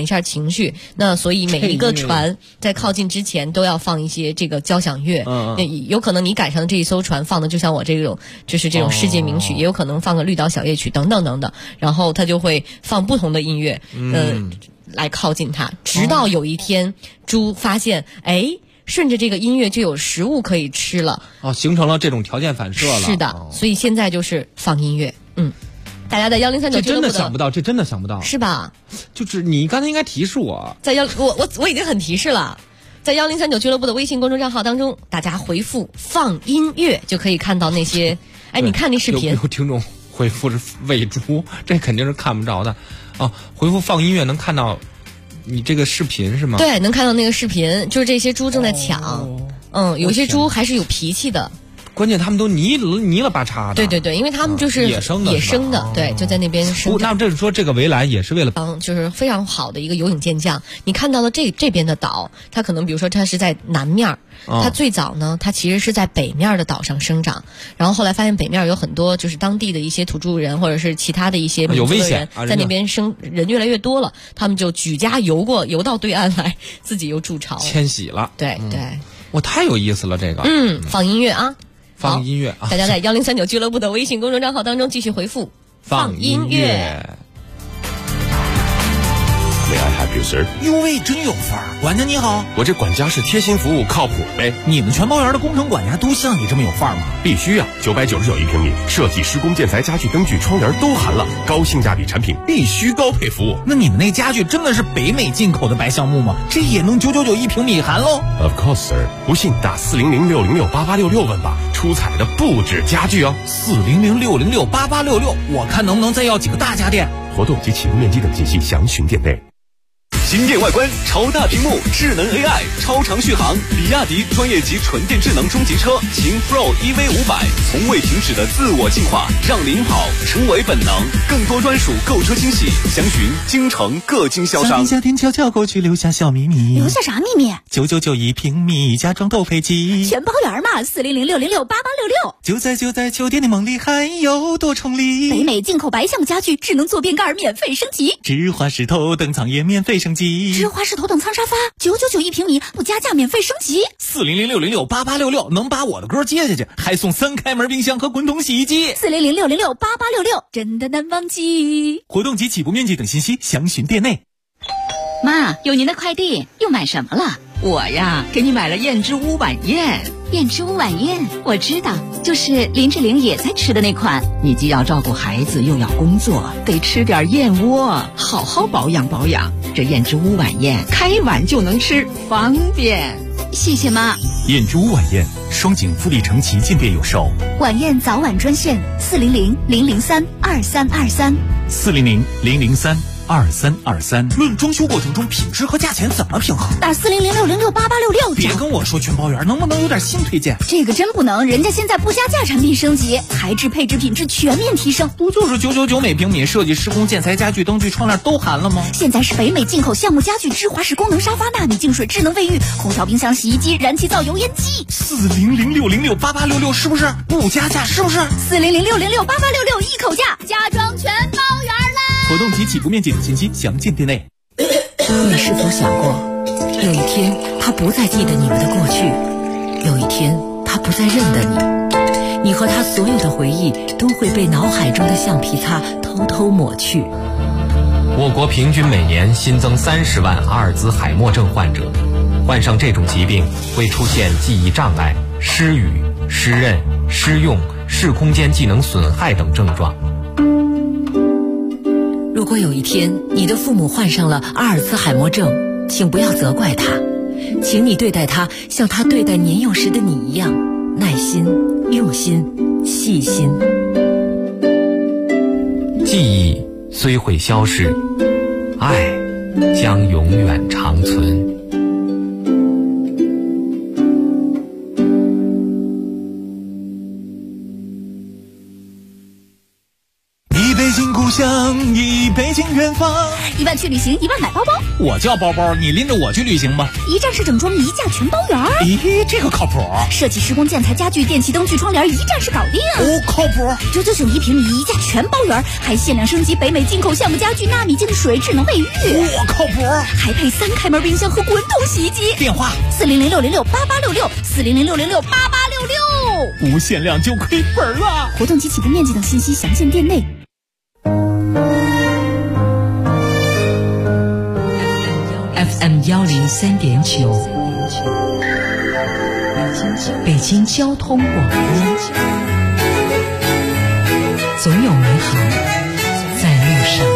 Speaker 6: 程序。那所以每一个船在靠近之前都要放一些这个交响乐。有可能你赶上的这一艘船放的就像我这种就是这种世界名曲，也有可能放个绿岛小夜曲等等等等，然后他就会放不同的音乐来靠近它，直到有一天猪发现顺着这个音乐就有食物可以吃了，
Speaker 4: 形成了这种条件反射了。
Speaker 6: 是的，所以现在就是放音乐。大家在1039
Speaker 4: 这真的想不到，这真的想不到，
Speaker 6: 是吧？
Speaker 4: 就是你刚才应该提示我，
Speaker 6: 我已经很提示了，在1039俱乐部的微信公众账号当中，大家回复放音乐就可以看到那些。你看那视频，
Speaker 4: 有听众回复是喂猪，这肯定是看不着的回复放音乐能看到你这个视频是吗？
Speaker 6: 对，能看到那个视频，就是这些猪正在抢。有些猪还是有脾气的。
Speaker 4: 关键他们都泥了吧嚓的。
Speaker 6: 对，因为他们就是野生的，对，就在那边生长。
Speaker 4: 那这是说这个围栏也是为了
Speaker 6: 就是非常好的一个游泳健将。你看到的这边的岛，它可能比如说它是在南面，它最早呢，它其实是在北面的岛上生长，然后后来发现北面有很多就是当地的一些土著人或者是其他的一些民族的人在那边人越来越多了，他们就举家游到对岸来，自己又筑巢
Speaker 4: 迁徙了。
Speaker 6: 对，
Speaker 4: 哇，太有意思了这个。
Speaker 6: 放音乐啊。
Speaker 4: 放音乐
Speaker 6: 大家在1039俱乐部的微信公众账号当中继续回复放音乐。
Speaker 12: May I help you, sir？
Speaker 13: 哟喂，真有范儿！管家你好，
Speaker 12: 我这管家是贴心服务，靠谱呗。
Speaker 13: 你们全包园的工程管家都像你这么有范儿吗？
Speaker 12: 必须啊！999一平米，设计、施工、建材、家具、灯具、窗帘都含了，高性价比产品必须高配服务。
Speaker 13: 那你们那家具真的是北美进口的白橡木吗？这也能999一平米含喽
Speaker 12: ？Of course, sir。不信打400-606-8866问吧，出彩的不止家具哦。
Speaker 13: 400-606-8866，我看能不能再要几个大家电。
Speaker 12: 活动及起步面积等信息详询店内。
Speaker 11: 新店外观，超大屏幕，智能 AI， 超长续航，比亚迪专业级纯电智能中级车秦 Pro EV500，从未停止的自我进化，让领跑成为本能。更多专属购车惊喜，详询京城各经销商。
Speaker 3: 夏天悄悄过去，留下小秘密。
Speaker 9: 留下啥秘密
Speaker 3: ？999一平米，家装都配齐，
Speaker 9: 全包圆嘛！400-606-8866。
Speaker 3: 就在酒店的梦里，还有多重礼。
Speaker 9: 北美进口白橡木家具，智能坐便盖免费升级，
Speaker 3: 芝华士头等舱也免费升级。
Speaker 9: 芝华士头等舱沙发999一平米，不加价免费升级。
Speaker 13: 400-606-8866能把我的歌接下去，还送3开门冰箱和滚筒洗衣机。
Speaker 9: 400-606-8866真的难忘记。
Speaker 3: 活动及起步面积等信息详询店内。
Speaker 14: 妈，有您的快递，又买什么了？我呀，给你买了燕之屋晚宴。
Speaker 9: 燕之屋晚宴，
Speaker 14: 我知道，就是林志玲也在吃的那款。你既要照顾孩子，又要工作，得吃点燕窝，好好保养保养。这燕之屋晚宴，开碗就能吃，方便。
Speaker 9: 谢谢妈。
Speaker 3: 燕之屋晚宴，双井富力城旗舰店有售。
Speaker 9: 晚宴早晚专线400-003-2323。
Speaker 3: 400-003-2323。
Speaker 13: 论装修过程中品质和价钱怎么平衡？
Speaker 9: 打400-606-8866。
Speaker 13: 别跟我说全包圆，能不能有点新推荐？
Speaker 9: 这个真不能，人家现在不加价产品升级，材质配置品质全面提升。
Speaker 13: 不就是999每平米，设计施工建材家具灯具窗帘都含了吗？
Speaker 9: 现在是北美进口橡木家具、芝华士功能沙发、纳米净水、智能卫浴、空调、冰箱、洗衣机、燃气灶、油烟机。
Speaker 13: 400-606-8866是不是不加价？是不是
Speaker 9: 400-606-8866一口价，家装全包圆啦！
Speaker 3: 活动及起步面积等信息详见店内。
Speaker 15: 你是否想过，有一天他不再记得你们的过去，有一天他不再认得你，你和他所有的回忆都会被脑海中的橡皮擦偷偷抹去。
Speaker 4: 我国平均每年新增30万阿尔兹海默症患者，患上这种疾病会出现记忆障碍、失语、失认、失用、视空间技能损害等症状。
Speaker 15: 如果有一天你的父母患上了阿尔兹海默症，请不要责怪他，请你对待他像他对待年幼时的你一样，耐心、用心、细心。
Speaker 4: 记忆虽会消失，爱将永远长存。
Speaker 3: 一杯敬故乡，一杯敬
Speaker 13: 远方。
Speaker 9: 1万去旅行，1万买包包。
Speaker 13: 我叫包包，你拎着我去旅行吧。
Speaker 9: 一站式整装，一价全包圆。
Speaker 13: 咦，这个靠谱。
Speaker 9: 设计施工建材家具电器灯具窗帘，一站式搞定。
Speaker 13: 哦，靠谱。
Speaker 9: 99省1平米，一价全包圆，还限量升级北美进口橡木家具纳米净水智能卫浴。
Speaker 13: 我靠谱。
Speaker 9: 还配3开门冰箱和滚筒洗衣机。
Speaker 13: 电话
Speaker 9: 400668866，400668866，
Speaker 13: 无限量就亏本了。
Speaker 9: 活动及起步面积等信息详见店内。
Speaker 15: FM 103.9，北京交通广播，总有美好在路上。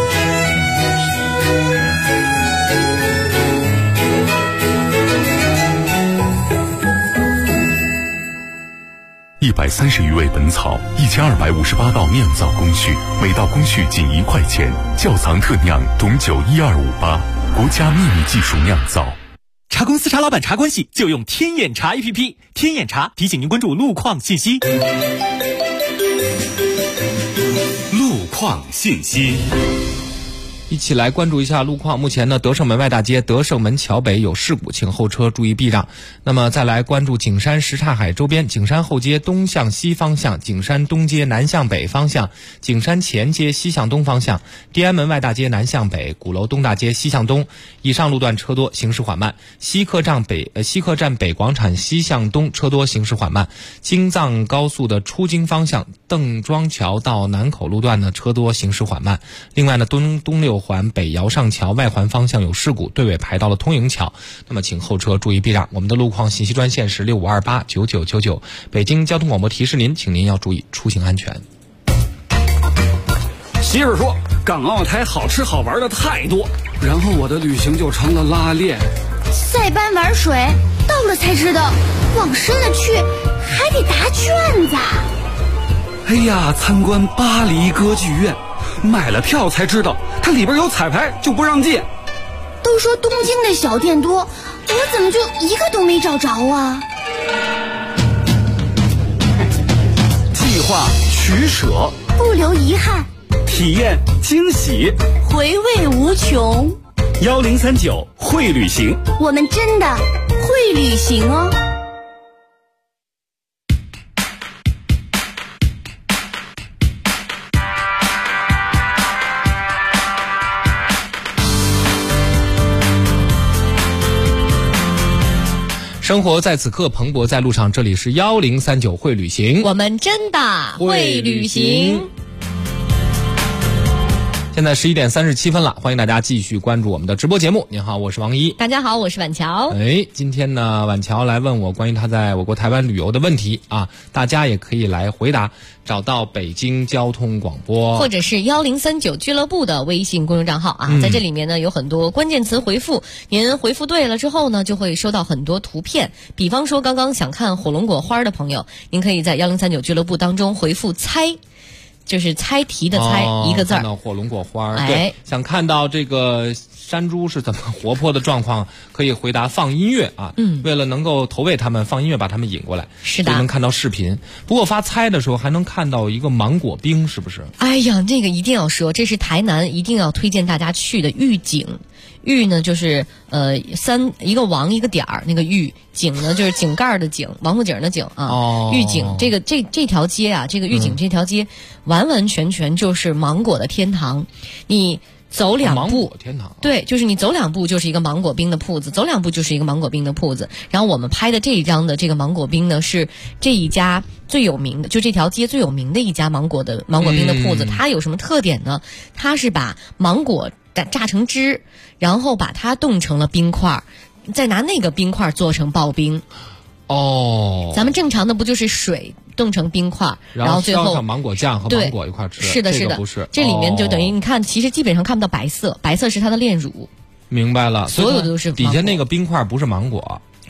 Speaker 2: 130余味本草，1258道酿造工序，每道工序仅1块钱。窖藏特酿董酒12588，国家秘密技术酿造。
Speaker 3: 茶公司茶老板茶关系就用天眼查 APP， 天眼查提醒您关注路况信息。
Speaker 11: 路况信息。
Speaker 4: 一起来关注一下路况。目前呢，德胜门外大街德胜门桥北有事故，请后车注意避让。那么再来关注景山什刹海周边景山后街东向西方向、景山东街南向北方向、景山前街西向东方向、地安门外大街南向北、鼓楼东大街西向东以上路段车多，行驶缓慢。西客站北广场西向东车多，行驶缓慢。京藏高速的出京方向邓庄桥到南口路段呢车多，行驶缓慢。另外呢，东六环北姚上桥外环方向有事故，队尾排到了通营桥，那么请后车注意避让。我们的路况信息专线是65289999，北京交通广播提示您，请您要注意出行安全。
Speaker 16: 媳妇说港澳台好吃好玩的太多，然后我的旅行就成了拉练。
Speaker 5: 塞班玩水，到了才知道往深了去还得答卷子。
Speaker 16: 哎呀，参观巴黎歌剧院，买了票才知道它里边有彩排，就不让进。
Speaker 5: 都说东京的小店多，我怎么就一个都没找着啊？
Speaker 16: 计划取舍，
Speaker 5: 不留遗憾，
Speaker 16: 体验惊喜，
Speaker 5: 回味无穷。
Speaker 16: 1039会旅行，
Speaker 5: 我们真的会旅行哦。
Speaker 4: 生活在此刻，蓬勃在路上。这里是1039会旅行，
Speaker 6: 我们真的会旅行。
Speaker 4: 现在11点37分了，欢迎大家继续关注我们的直播节目。您好，我是王一。
Speaker 6: 大家好，我是婉乔。
Speaker 4: 今天呢，婉乔来问我关于他在我国台湾旅游的问题啊，大家也可以来回答，找到北京交通广播
Speaker 6: 或者是1039俱乐部的微信公众账号啊，在这里面呢有很多关键词回复，您回复对了之后呢，就会收到很多图片。比方说刚刚想看火龙果花的朋友，您可以在1039俱乐部当中回复猜，就是猜题的猜，一个字儿。
Speaker 4: 看到火龙果花，对，想看到这个山猪是怎么活泼的状况，可以回答放音乐啊。为了能够投喂他们，放音乐把他们引过来，
Speaker 6: 是的，
Speaker 4: 能看到视频。不过发猜的时候还能看到一个芒果冰，是不是？
Speaker 6: 哎呀，这个一定要说，这是台南一定要推荐大家去的玉井。玉呢就是一个王一个点儿，那个玉；井呢就是井盖的井，王府井的井啊。玉井这条街啊，这个玉井这条街，完完全全就是芒果的天堂。你走两步，
Speaker 4: 芒果天堂，
Speaker 6: 对，就是你走两步就是一个芒果冰的铺子，走两步就是一个芒果冰的铺子。然后我们拍的这一张的这个芒果冰呢，是这一家最有名的，就这条街最有名的一家芒果冰的铺子。它有什么特点呢？它是把芒果榨成汁，然后把它冻成了冰块，再拿那个冰块做成刨冰。咱们正常的不就是水冻成冰块，然后最后
Speaker 4: 上芒果酱和芒果一块吃。
Speaker 6: 是的，是的，
Speaker 4: 不是。
Speaker 6: 这里面就等于你看，其实基本上看不到白色，白色是它的炼乳。
Speaker 4: 明白了，
Speaker 6: 所有的都是
Speaker 4: 底下那个冰块不是芒果。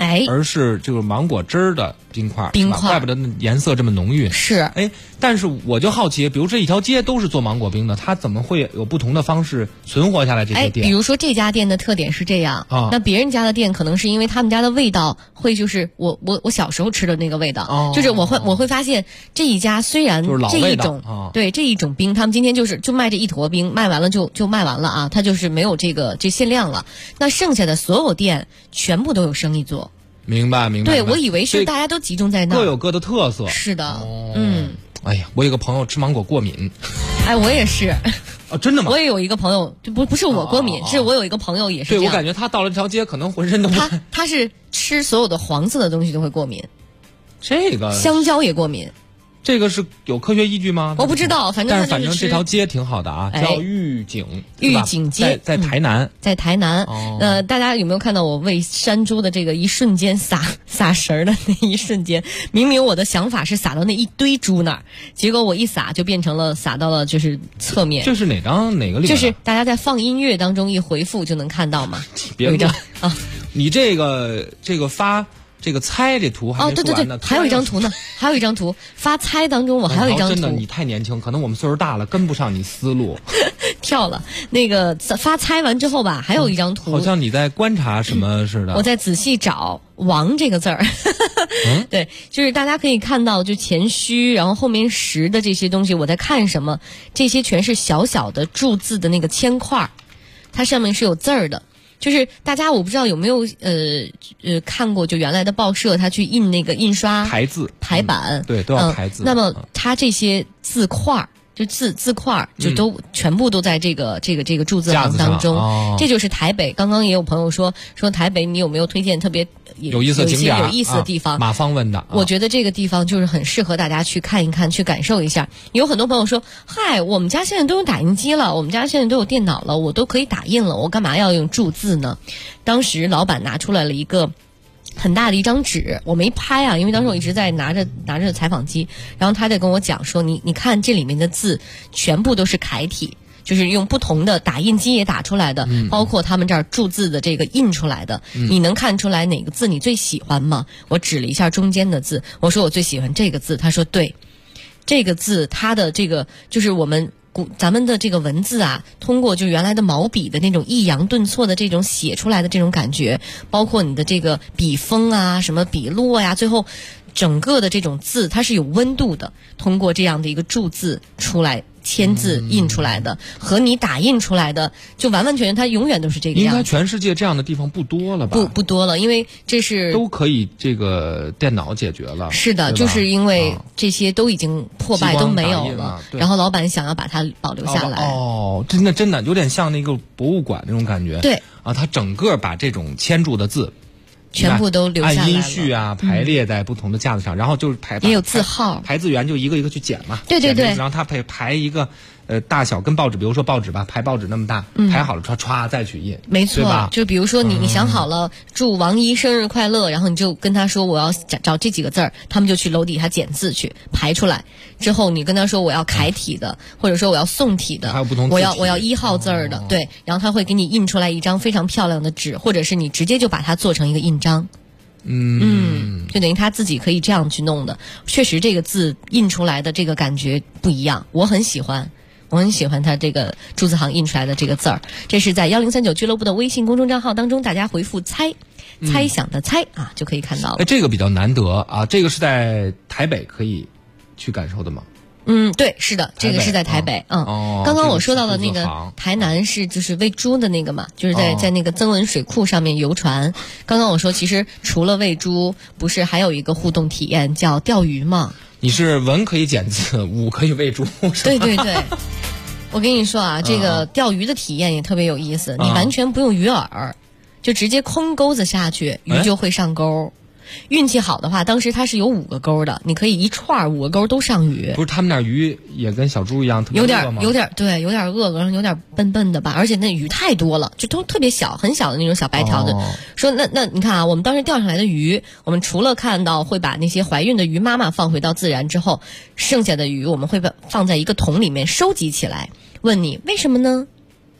Speaker 4: 而是这个芒果汁儿的冰块，怪不得颜色这么浓郁。
Speaker 6: 是，
Speaker 4: 但是我就好奇，比如这一条街都是做芒果冰的，它怎么会有不同的方式存活下来？这些店，
Speaker 6: 比如说这家店的特点是这样啊，那别人家的店可能是因为他们家的味道会就是我小时候吃的那个味道，就是我会发现这一家虽然这一种对这一种冰，他们今天就卖这一坨冰，卖完了就卖完了啊，它就是没有这限量了。那剩下的所有店全部都有生意做。
Speaker 4: 明白。
Speaker 6: 对，我以为是大家都集中在那儿，
Speaker 4: 各有各的特色。
Speaker 6: 是的，
Speaker 4: 哎呀，我有个朋友吃芒果过敏。
Speaker 6: 我也是。
Speaker 4: 真的吗？
Speaker 6: 我也有一个朋友，就不是我过敏，是我有一个朋友也是这样。
Speaker 4: 对，我感觉他到了这条街，可能浑身都
Speaker 6: 他是吃所有的黄色的东西都会过敏，
Speaker 4: 这个
Speaker 6: 香蕉也过敏。
Speaker 4: 这个是有科学依据吗？
Speaker 6: 我不知道，反正
Speaker 4: 这条街挺好的啊，叫玉井
Speaker 6: 街，
Speaker 4: 在台南，
Speaker 6: 在台南。大家有没有看到我为山猪的这个一瞬间撒食儿的那一瞬间？明明我的想法是撒到那一堆猪那儿，结果我一撒就变成了撒到了就是侧面。
Speaker 4: 这是哪个里面？
Speaker 6: 就是大家在放音乐当中一回复就能看到嘛。
Speaker 4: 有一张啊，你这个发。这个猜这图还没说完呢，
Speaker 6: 还有一张图呢，还有一张图发猜当中，我还有一张图。
Speaker 4: 真的，你太年轻，可能我们岁数大了跟不上你思路，
Speaker 6: 跳了。那个发猜完之后吧，还有一张图，
Speaker 4: 好像你在观察什么似的。
Speaker 6: 我在仔细找“王”这个字儿，对，就是大家可以看到，就前虚，然后后面实的这些东西，我在看什么？这些全是小小的注字的那个铅块，它上面是有字儿的。就是大家我不知道有没有看过，就原来的报社他去印那个印刷
Speaker 4: 排字
Speaker 6: 排版，
Speaker 4: 对，都要排字。
Speaker 6: 那么它这些字块就字块就都全部都在这个注字行当中，这就是台北。刚刚也有朋友说台北你有没有推荐特别
Speaker 4: 有意思的景点、
Speaker 6: 有意思的地方？
Speaker 4: 马芳问的，
Speaker 6: 我觉得这个地方就是很适合大家去看一看，去感受一下。有很多朋友说，嗨，我们家现在都有打印机了，我们家现在都有电脑了，我都可以打印了，我干嘛要用注字呢？当时老板拿出来了一个很大的一张纸，我没拍啊，因为当时我一直在拿着采访机，然后他在跟我讲说，你看这里面的字全部都是楷体，就是用不同的打印机也打出来的，包括他们这儿注字的这个印出来的，你能看出来哪个字你最喜欢吗？我指了一下中间的字，我说我最喜欢这个字，他说对，这个字它的这个就是咱们的这个文字啊，通过就原来的毛笔的那种抑扬顿挫的这种写出来的这种感觉，包括你的这个笔锋啊，什么笔落呀，最后整个的这种字它是有温度的，通过这样的一个注字出来，签字印出来的，和你打印出来的就完完全全它永远都是这个样子。
Speaker 4: 应该全世界这样的地方不多了吧？
Speaker 6: 不多了，因为这是
Speaker 4: 都可以这个电脑解决了。
Speaker 6: 是的，就是因为这些都已经破败都没有了，然后老板想要把它保留下来。
Speaker 4: 真的有点像那个博物馆那种感觉。
Speaker 6: 对
Speaker 4: 啊，他整个把这种签注的字
Speaker 6: 全部都留下来了，
Speaker 4: 按音序啊排列在不同的架子上，然后就是
Speaker 6: 也有字号，
Speaker 4: 排字员就一个一个去剪嘛。
Speaker 6: 对，
Speaker 4: 然后他排一个大小跟报纸，比如说报纸吧，排报纸那么大，排好了歘再去印。
Speaker 6: 没错，就比如说你想好了祝王一生日快乐，然后你就跟他说我要找这几个字儿，他们就去楼底下剪字去排出来。之后你跟他说我要楷体的，或者说我要宋体的，
Speaker 4: 还有不同字体
Speaker 6: 我要1号字儿的，对，然后他会给你印出来一张非常漂亮的纸，或者是你直接就把它做成一个印章。就等于他自己可以这样去弄的。确实这个字印出来的这个感觉不一样，我很喜欢他这个注字行印出来的这个字儿。这是在1039俱乐部的微信公众账号当中，大家回复猜想的猜啊就可以看到了。
Speaker 4: 这个比较难得啊，这个是在台北可以去感受的吗？
Speaker 6: 对，是的，这个是在台北。刚刚我说到的那个台南是就是喂猪的那个嘛，就是在那个曾文水库上面游船。刚刚我说其实除了喂猪，不是还有一个互动体验叫钓鱼吗？
Speaker 4: 你是文可以剪字，武可以喂猪，
Speaker 6: 对。我跟你说啊，这个钓鱼的体验也特别有意思，你完全不用鱼饵，就直接空钩子下去，鱼就会上钩。运气好的话，当时它是有5个钩的，你可以一串5个钩都上鱼。
Speaker 4: 不是他们那鱼也跟小猪一样，特别饿吗？
Speaker 6: 有点对，有点饿，然后有点笨的吧，而且那鱼太多了，就都特别小，很小的那种小白条的。说那你看啊，我们当时钓上来的鱼，我们除了看到会把那些怀孕的鱼妈妈放回到自然之后，剩下的鱼我们会放在一个桶里面收集起来。问你为什么呢？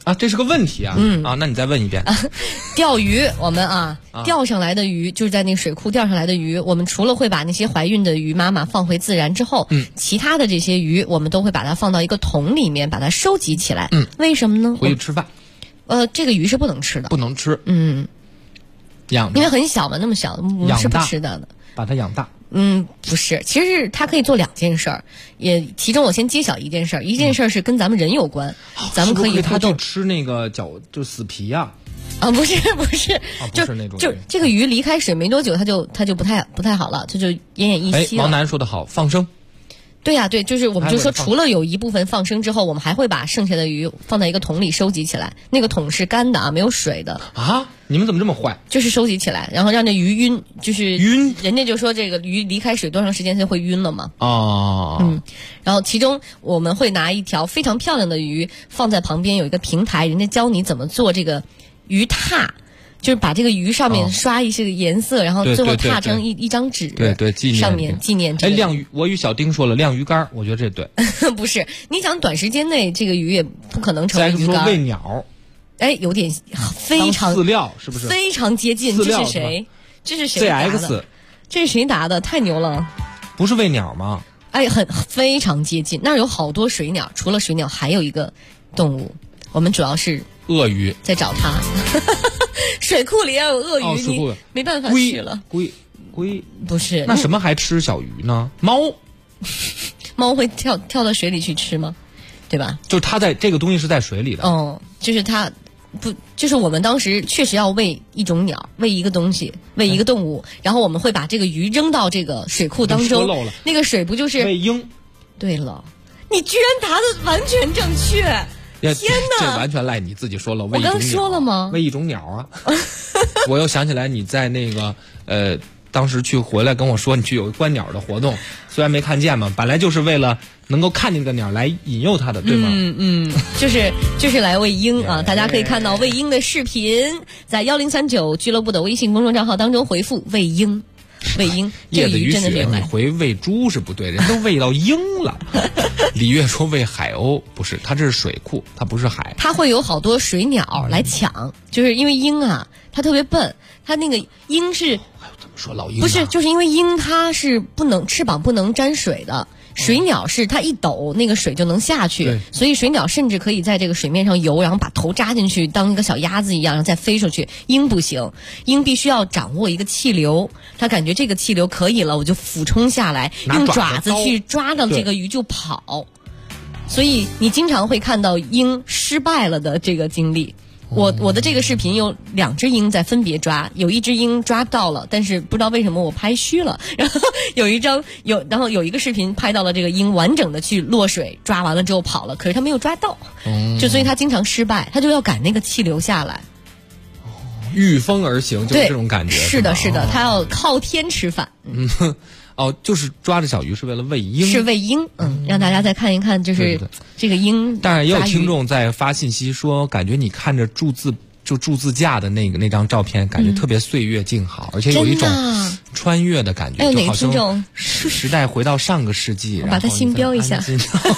Speaker 4: 啊，这是个问题啊。那你再问一遍。
Speaker 6: 钓鱼，我们钓上来的鱼，就是在那个水库钓上来的鱼，我们除了会把那些怀孕的鱼妈妈放回自然之后，其他的这些鱼我们都会把它放到一个桶里面，把它收集起来。为什么呢？
Speaker 4: 回去吃饭。
Speaker 6: 这个鱼是不能吃的。
Speaker 4: 不能吃。养，
Speaker 6: 因为很小嘛，那么小，我们是不吃的。
Speaker 4: 把它养大。
Speaker 6: 不是，其实它可以做2件事儿，其中我先揭晓一件事儿，一件事儿是跟咱们人有关，咱们可以互动。
Speaker 4: 吃那个就死皮呀？
Speaker 6: 不是，
Speaker 4: 就是那种，
Speaker 6: 就这个鱼离开水没多久，它就不太好了，它就奄奄一息了。
Speaker 4: 王楠说的好，放生。
Speaker 6: 对呀，对，就是我们就说，除了有一部分放生之后，我们还会把剩下的鱼放在一个桶里收集起来。那个桶是干的啊，没有水的
Speaker 4: 啊！你们怎么这么坏？
Speaker 6: 就是收集起来，然后让这鱼晕，就是
Speaker 4: 晕。
Speaker 6: 人家就说这个鱼离开水多长时间它就会晕了嘛。然后其中我们会拿一条非常漂亮的鱼放在旁边，有一个平台，人家教你怎么做这个鱼踏。就是把这个鱼上面刷一些颜色，然后最后踏成一张纸，
Speaker 4: 对，纪念
Speaker 6: 上面纪念。
Speaker 4: 晾鱼，我与小丁说了晾鱼竿，我觉得这对。
Speaker 6: 不是，你想短时间内这个鱼也不可能成为鱼竿。
Speaker 4: 说喂鸟，
Speaker 6: 有点非常
Speaker 4: 饲料，是不是？
Speaker 6: 非常接近。这是谁？这是谁答的
Speaker 4: ？CX，
Speaker 6: 这是谁答的？太牛了！
Speaker 4: 不是喂鸟吗？
Speaker 6: 非常接近。那儿有好多水鸟，除了水鸟还有一个动物，我们主要是
Speaker 4: 鳄鱼
Speaker 6: 在找它。水库里要有鳄鱼，你没办法去了。
Speaker 4: 龟
Speaker 6: 不是，
Speaker 4: 那什么还吃小鱼呢？
Speaker 6: 猫会跳到水里去吃吗？对吧？
Speaker 4: 就是它在这个东西是在水里的。
Speaker 6: 就是它不，就是我们当时确实要喂一种鸟，喂一个东西，喂一个动物，然后我们会把这个鱼扔到这个水库当中。
Speaker 4: 说漏了，
Speaker 6: 那个水不就是
Speaker 4: 喂鹰？
Speaker 6: 对了，你居然答得完全正确。天哪！
Speaker 4: 这完全赖你自己说了。
Speaker 6: 我刚说了吗？
Speaker 4: 喂一种鸟啊！我又想起来你在那个当时回来跟我说你去有一观鸟的活动，虽然没看见嘛，本来就是为了能够看见这个鸟来引诱它的，对吗？
Speaker 6: 就是来喂鹰啊！大家可以看到喂鹰的视频，在1039俱乐部的微信公众账号当中回复喂鹰。喂鹰，
Speaker 4: 叶子
Speaker 6: 鱼真的是
Speaker 4: 你回喂猪是不对，人都喂到鹰了。李月说喂海鸥，不是，它这是水库，它不是海。
Speaker 6: 它会有好多水鸟来抢，就是因为鹰啊，它特别笨，它那个鹰是
Speaker 4: 怎么说老鹰？
Speaker 6: 不是，就是因为鹰它是翅膀不能沾水的。水鸟是它一抖那个水就能下去，所以水鸟甚至可以在这个水面上游，然后把头扎进去当一个小鸭子一样，然后再飞出去。鹰不行，鹰必须要掌握一个气流，它感觉这个气流可以了，我就俯冲下来，用爪子去抓到这个鱼就跑。所以你经常会看到鹰失败了的这个经历。我的这个视频有2只鹰在分别抓，有一只鹰抓到了，但是不知道为什么我拍虚了。然后有一个视频拍到了这个鹰完整的去落水，抓完了之后跑了，可是它没有抓到，所以它经常失败，它就要赶那个气流下来。
Speaker 4: 御风而行，就是这种感觉。
Speaker 6: 是的，它要靠天吃饭。
Speaker 4: 就是抓着小鱼是为了喂鹰，
Speaker 6: 是喂鹰。让大家再看一看，就是这个鹰。
Speaker 4: 当然也有听众在发信息说，感觉你看着铸字架的那张照片，感觉特别岁月静好，而且有一种穿越的感觉，就好像时代回到上个世纪。
Speaker 6: 我把它星标一下。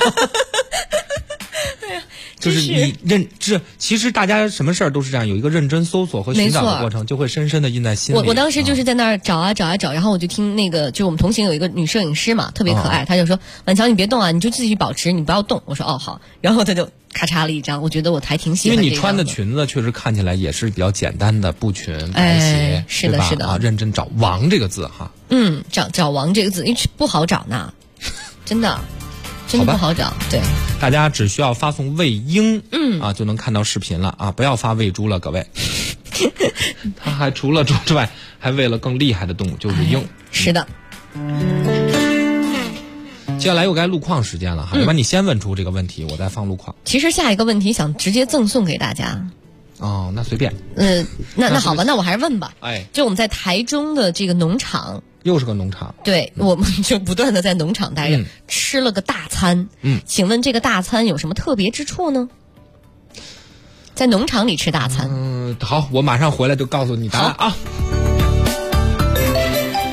Speaker 4: 就是其实大家什么事儿都是这样，有一个认真搜索和寻找的过程，就会深深的印在心里。
Speaker 6: 我当时就是在那儿找啊，然后我就听那个，就我们同行有一个女摄影师嘛，特别可爱，她就说：“婉乔，你别动啊，你就继续保持，你不要动。”我说：“哦，好。”然后她就咔嚓了一张，我觉得我还挺喜欢。
Speaker 4: 因为你穿的裙子确实看起来也是比较简单的布裙、白鞋，
Speaker 6: 是的，是的
Speaker 4: 啊，认真找“王”这个字哈。
Speaker 6: 找“王”这个字，因为不好找呢，真的不好找。对。
Speaker 4: 大家只需要发送喂鹰，就能看到视频了啊！不要发喂猪了，各位。他还除了猪之外，还喂了更厉害的动物，就是鹰。
Speaker 6: 是的。
Speaker 4: 接下来又该路况时间了哈，要不然你先问出这个问题，我再放路况。
Speaker 6: 其实下一个问题想直接赠送给大家。
Speaker 4: 那随便。
Speaker 6: 那好吧，那我还是问吧。就我们在台中的这个农场。
Speaker 4: 又是个农场，
Speaker 6: 对，我们就不断的在农场待着，吃了个大餐。请问这个大餐有什么特别之处呢？在农场里吃大餐。
Speaker 4: 好，我马上回来就告诉你答案啊。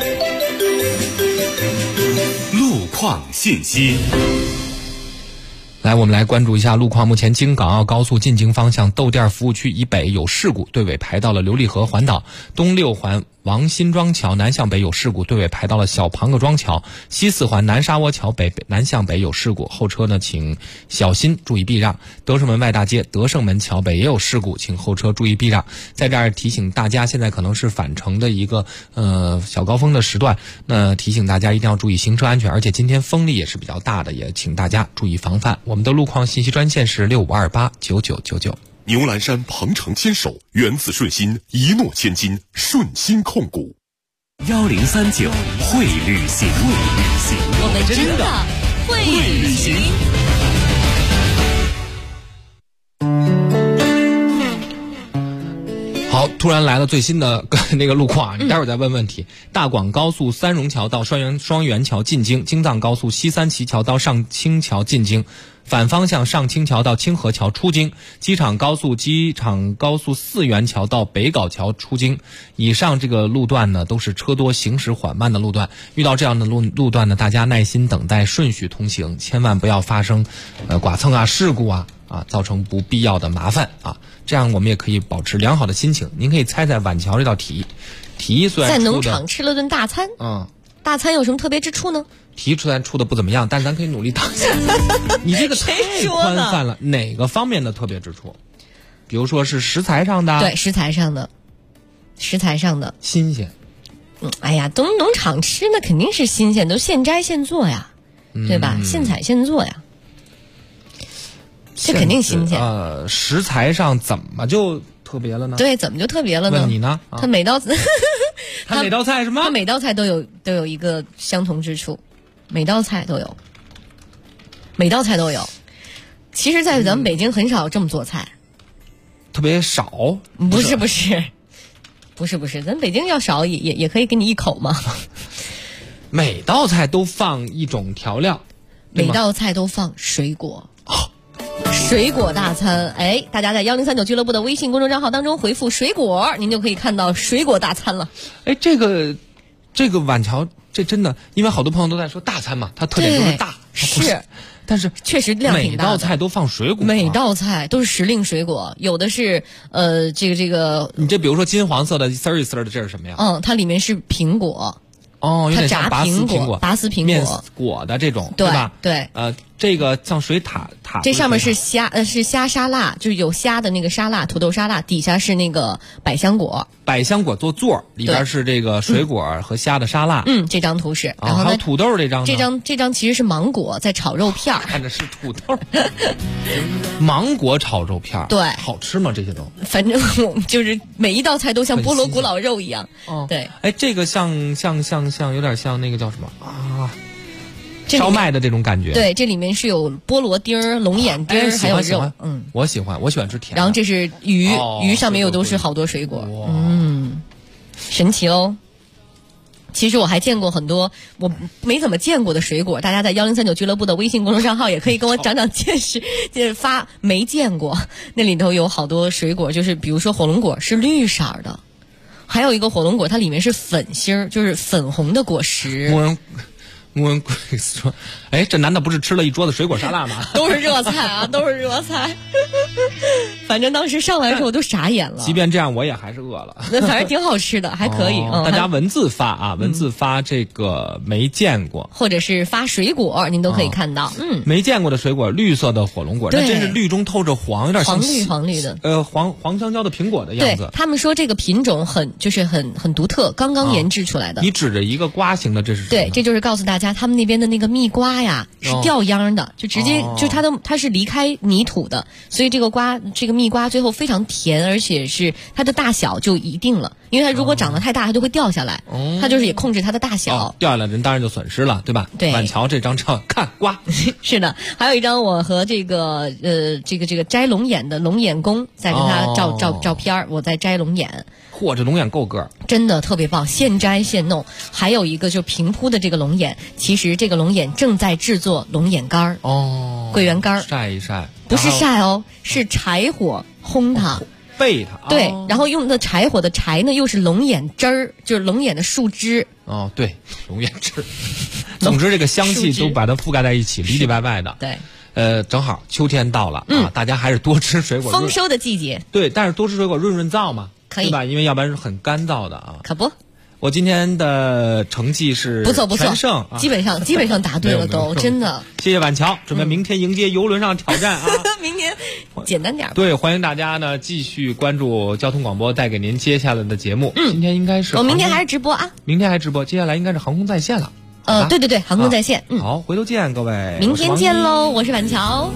Speaker 2: 路况信息。
Speaker 4: 来，我们来关注一下路况。目前京港澳高速进京方向窦店服务区以北有事故，队尾排到了琉璃河环岛；东六环王辛庄桥南向北有事故，队尾排到了小庞各庄桥；西四环南沙窝桥北南向北有事故，后车呢请小心注意避让。德胜门外大街德胜门桥北也有事故，请后车注意避让。在这儿提醒大家，现在可能是返程的一个小高峰的时段，那提醒大家一定要注意行车安全，而且今天风力也是比较大的，也请大家注意防范。我们的路况信息专线是65289999。
Speaker 2: 牛栏山鹏程牵手，源自顺心，一诺千金，顺心控股。
Speaker 8: 1039会旅行，
Speaker 6: 我们真的会旅行。
Speaker 4: 好，突然来了最新的那个路况，你待会儿再问问题。大广高速三榕桥到双元桥进京，京藏高速西三旗桥到上清桥进京，反方向上清桥到清河桥出京，机场高速四元桥到北碕桥出京。以上这个路段呢，都是车多行驶缓慢的路段。遇到这样的路段呢，大家耐心等待，顺序通行，千万不要发生剐蹭啊、事故啊，造成不必要的麻烦啊。这样我们也可以保持良好的心情。您可以猜猜晚桥这道题虽然
Speaker 6: 在农场吃了顿大餐，大餐有什么特别之处呢？
Speaker 4: 题虽然出的不怎么样，但咱可以努力当下。你这个太宽泛了，哪个方面的特别之处？比如说是食材上的，
Speaker 6: 对，食材上的
Speaker 4: 新鲜。
Speaker 6: 哎呀，农场吃那肯定是新鲜，都现摘现做呀，对吧？现采现做呀，这肯定新鲜。
Speaker 4: 食材上怎么就特别了呢？
Speaker 6: 对，怎么就特别了呢？
Speaker 4: 问你呢？
Speaker 6: 它每道
Speaker 4: 它每道菜什么？
Speaker 6: 它每道菜都有一个相同之处，每道菜都有。其实，在咱们北京很少这么做菜，
Speaker 4: 特别少。
Speaker 6: 不是，咱北京要少也可以给你一口嘛。
Speaker 4: 每道菜都放一种调料，
Speaker 6: 每道菜都放水果。水果大餐，大家在1039俱乐部的微信公众账号当中回复水果，您就可以看到水果大餐了。
Speaker 4: 这个晚桥，这真的，因为好多朋友都在说大餐嘛，它特点就是大，
Speaker 6: 是，
Speaker 4: 但是
Speaker 6: 确实量挺大的。
Speaker 4: 每道菜都放水果，
Speaker 6: 每道菜都是时令水果，有的是这个。
Speaker 4: 你这比如说金黄色的丝儿一丝儿的，这是什么呀？
Speaker 6: 它里面是苹果。
Speaker 4: 有点像拔丝苹果，面果的这种，对吧？
Speaker 6: 对，
Speaker 4: 这个像水獭，
Speaker 6: 这上面是虾沙拉，就是有虾的那个沙拉，土豆沙拉，底下是那个百香果做座，里边是这个水果和虾的沙拉。
Speaker 4: 这
Speaker 6: 张图是，然后
Speaker 4: 还有土豆这张，
Speaker 6: 这张其实是芒果在炒肉片儿，
Speaker 4: 看着是土豆，芒果炒肉片儿，
Speaker 6: 对，
Speaker 4: 好吃吗？这些都，
Speaker 6: 反正就是每一道菜都像菠萝古老肉一样。对，
Speaker 4: 这个像有点像那个叫什么啊？烧麦的这种感觉。
Speaker 6: 对，这里面是有菠萝丁儿、龙眼丁儿，还有肉。
Speaker 4: 我喜欢吃甜的。
Speaker 6: 然后这是鱼，鱼上面又都是好多水果。神奇哦。其实我还见过很多我没怎么见过的水果，大家在1039俱乐部的微信公众账号也可以跟我长见识，发没见过。那里头有好多水果，就是比如说火龙果是绿色的，还有一个火龙果它里面是粉心儿，就是粉红的果实。
Speaker 4: 穆文贵说：“这难道不是吃了一桌子水果沙拉吗？”
Speaker 6: 都是热菜啊，都是热菜。反正当时上来的时候我都傻眼了。
Speaker 4: 即便这样，我也还是饿了。
Speaker 6: 那反正挺好吃的，还可以。
Speaker 4: 大家文字发文字发这个没见过，
Speaker 6: 或者是发水果，您都可以看到。
Speaker 4: 没见过的水果，绿色的火龙果，那真是绿中透着黄，有点像
Speaker 6: 黄绿的。
Speaker 4: 黄香蕉的苹果的样子。
Speaker 6: 对，他们说这个品种很独特，刚刚研制出来的。
Speaker 4: 你指着一个瓜形的，这是什么？
Speaker 6: 对，这就是告诉大家，他们那边的那个蜜瓜呀是掉秧的，就直接就它是离开泥土的，所以这个蜜瓜最后非常甜，而且是它的大小就一定了，因为它如果长得太大，它就会掉下来。它就是也控制它的大小。
Speaker 4: 掉下来人当然就损失了，对吧？
Speaker 6: 对。
Speaker 4: 晚桥这张照看瓜。
Speaker 6: 是的，还有一张我和这个摘龙眼的龙眼工在跟他照片，我在摘龙眼。
Speaker 4: 嚯，这龙眼够个儿，
Speaker 6: 真的特别棒，现摘现弄。还有一个就平铺的这个龙眼，其实这个龙眼正在制作龙眼干儿桂圆干儿，
Speaker 4: 晒一晒，
Speaker 6: 不是晒哦，是柴火烘它，
Speaker 4: 焙它。
Speaker 6: 对，然后用的柴火的柴呢，又是龙眼汁儿，就是龙眼的树枝。
Speaker 4: 对，龙眼汁。总之，这个香气都把它覆盖在一起，里里外外的。
Speaker 6: 对。
Speaker 4: 正好秋天到了啊，大家还是多吃水果。
Speaker 6: 丰收的季节。
Speaker 4: 对，但是多吃水果润燥嘛，
Speaker 6: 可以
Speaker 4: 对吧？因为要不然是很干燥的啊。
Speaker 6: 可不。
Speaker 4: 我今天的成绩是
Speaker 6: 不错，
Speaker 4: 全胜，
Speaker 6: 基本上答对了都，真的。
Speaker 4: 谢谢婉乔，准备明天迎接游轮上挑战啊！
Speaker 6: 明天简单点。
Speaker 4: 对，欢迎大家呢继续关注交通广播带给您接下来的节目。今天应该是
Speaker 6: 我明天还是直播啊？
Speaker 4: 明天还直播，接下来应该是航空在线了。
Speaker 6: 对，航空在线。
Speaker 4: 好，回头见各位，
Speaker 6: 明天见喽！我是婉乔。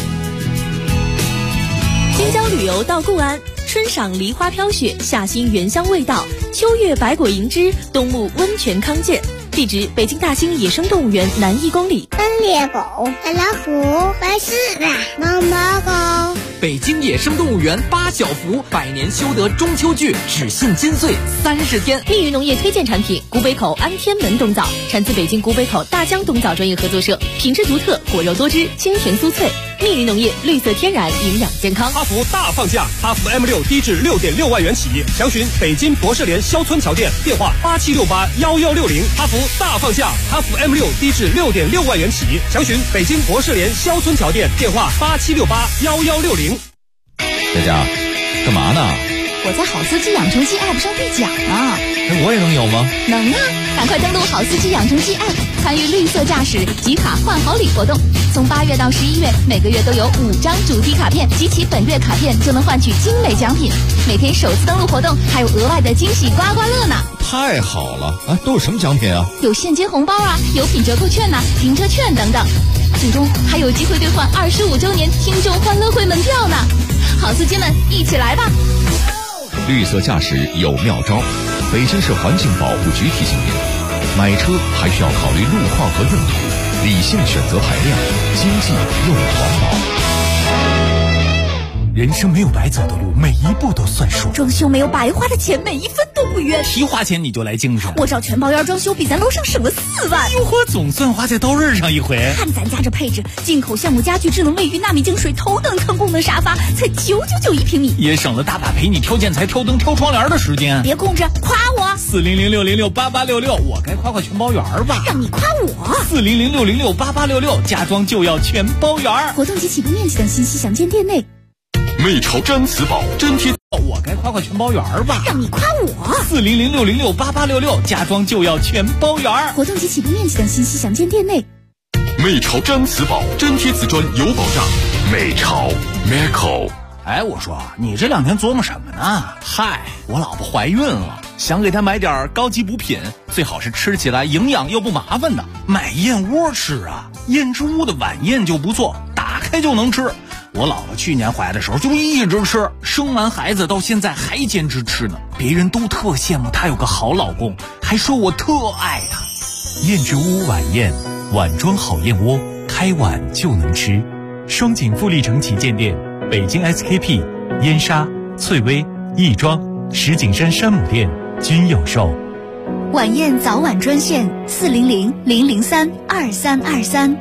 Speaker 17: 京郊旅游到固安，春赏梨花飘雪，夏欣原香味道，秋月百果迎之，冬沐温泉康健。地址：北京大兴野生动物园南1公里。
Speaker 18: 猎狗、白老虎、白狮子、猫猫狗。
Speaker 19: 北京野生动物园8小福，100年修得中秋剧，只信金穗30天。
Speaker 17: 密云农业推荐产品：古北口安天门冬枣，产自北京古北口大江冬枣专业合作社，品质独特，果肉多汁，清甜酥脆。密云农业绿色天然，营养健康。
Speaker 20: 哈弗大放价，哈弗 M6低至6.6万元起，详询北京博士联肖村桥店，电话87681160。哈弗大放价，哈弗 M6低至6.6万元起，详询北京博士联肖村桥店，电话87681160。
Speaker 21: 佳佳，干嘛呢？
Speaker 9: 我在好司机养成记 App 上兑奖呢。
Speaker 21: 我也能有吗？
Speaker 9: 能啊！赶快登录好司机养成记 App， 参与绿色驾驶集卡换好礼活动。从8月到11月，每个月都有5张主题卡片，集齐本月卡片就能换取精美奖品。每天首次登录活动还有额外的惊喜刮刮乐呢！
Speaker 21: 太好了啊！都有什么奖品啊？
Speaker 9: 有现金红包啊，有品折扣券呐、停车券等等。最终还有机会兑换25周年听众欢乐会门票呢！好司机们，一起来吧！
Speaker 21: 绿色驾驶有妙招，北京市环境保护局提醒您，买车还需要考虑路况和用途，理性选择排量，经济又环保。
Speaker 13: 人生没有白走的路，每一步都算数。
Speaker 9: 装修没有白花的钱，每一分都不冤。
Speaker 13: 提花钱你就来精神，
Speaker 9: 我找全包院装修比咱楼上省了4万。
Speaker 13: 哟呵，总算花在刀刃上一回。
Speaker 9: 看咱家这配置，进口橡木家具、智能卫浴、纳米净水、头等舱功能沙发，才999一平米，
Speaker 13: 也省了大把陪你挑建材、挑灯、挑窗帘的时间。
Speaker 9: 别控制，夸我
Speaker 13: ！400606866，我该夸全包园吧？
Speaker 9: 让你夸我
Speaker 13: ！400606866，家装就要全包园。
Speaker 9: 活动及起步面积等信息详见店内。
Speaker 12: 美潮毡瓷宝真贴，
Speaker 13: 我该夸全包园吧？
Speaker 9: 让你夸我
Speaker 13: ！400606866，家装就要全包园。
Speaker 9: 活动及起步面积等信息详见店内。
Speaker 12: 美潮毡瓷宝真贴瓷砖有保障，美潮 Meco。
Speaker 13: 哎，我说你这2天琢磨什么呢？嗨，我老婆怀孕了，想给她买点高级补品，最好是吃起来营养又不麻烦的。买燕窝吃啊，燕之屋的晚宴就不错，打开就能吃。我老婆去年怀的时候就一直吃，生完孩子到现在还坚持吃呢。别人都特羡慕她有个好老公，还说我特爱她。燕之屋晚宴，碗装好燕窝，开碗就能吃。双井富力城旗舰店、北京 SKP、燕莎、翠微、亦庄、石景山山姆店均有售。
Speaker 9: 晚宴早晚专线400-003-2323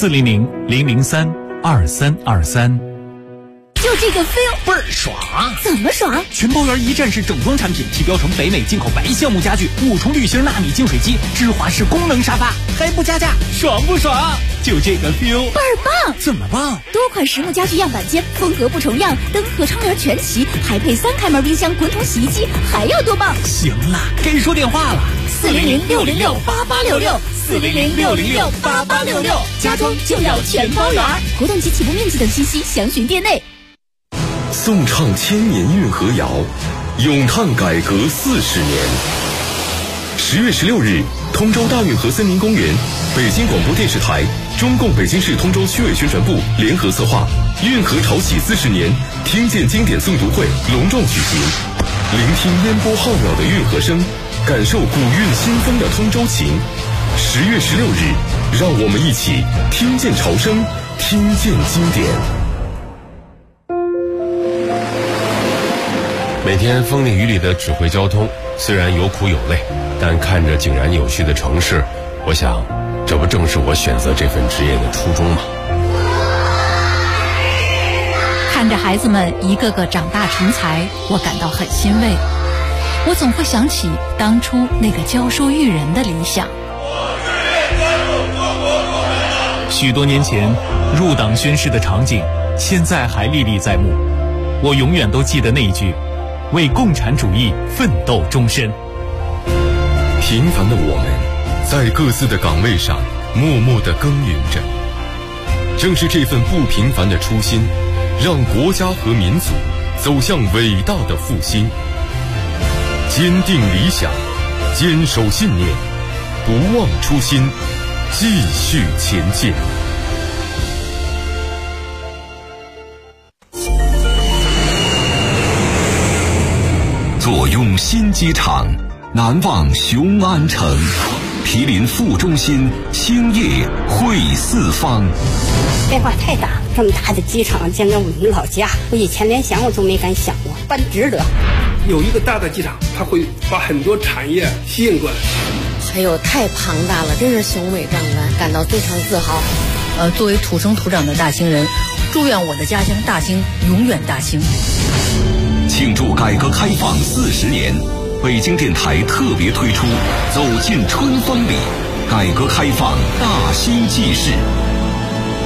Speaker 13: 400-003-2323。
Speaker 9: 就这个 feel
Speaker 13: 倍儿爽！
Speaker 9: 怎么爽？
Speaker 13: 全包园一站式整装产品，提标成北美进口白橡木家具，5重滤芯纳米净水机，芝华士功能沙发，还不加价，爽不爽？就这个 feel
Speaker 9: 倍儿棒！
Speaker 13: 怎么棒？
Speaker 9: 多款实木家具样板间，风格不重样，灯和窗帘全齐，还配3开门冰箱、滚筒洗衣机，还要多棒？
Speaker 13: 行了，该说电话了。
Speaker 9: 400-606-8866 400-606-8866，家装就要全包园。活动及起步面积等信息详询店内。
Speaker 12: 颂唱千年运河谣，咏叹改革40年。10月16日，通州大运河森林公园，北京广播电视台、中共北京市通州区委宣传部联合策划运河潮起40年听见经典诵读会隆重举行，聆听烟波浩渺的运河声，感受古韵新风的通州情。10月16日，让我们一起听见潮声，听见经典。
Speaker 22: 每天风里雨里的指挥交通，虽然有苦有累，但看着井然有序的城市，我想，这不正是我选择这份职业的初衷吗？
Speaker 23: 看着孩子们一个个长大成才，我感到很欣慰。我总会想起当初那个教书育人的理想。
Speaker 13: 许多年前，
Speaker 3: 入党宣誓的场景，现在还历历在目。我永远都记得那一句：为共产主义奋斗终身。
Speaker 12: 平凡的我们，在各自的岗位上默默地耕耘着。正是这份不平凡的初心，让国家和民族走向伟大的复兴。坚定理想，坚守信念，不忘初心，继续前进。
Speaker 8: 坐拥新机场，难忘雄安城。毗邻副中心，兴业汇四方。
Speaker 1: 变化太大，这么大的机场建在我们老家，我以前连想我都没敢想过，办值得。
Speaker 7: 有一个大的机场，它会把很多产业吸引过来。
Speaker 10: 哎呦，太庞大了，真是雄伟壮观，感到非常自豪。
Speaker 24: 作为土生土长的大兴人，祝愿我的家乡大兴永远大兴。
Speaker 8: 庆祝改革开放40年，北京电台特别推出《走进春风里》，改革开放大兴纪事。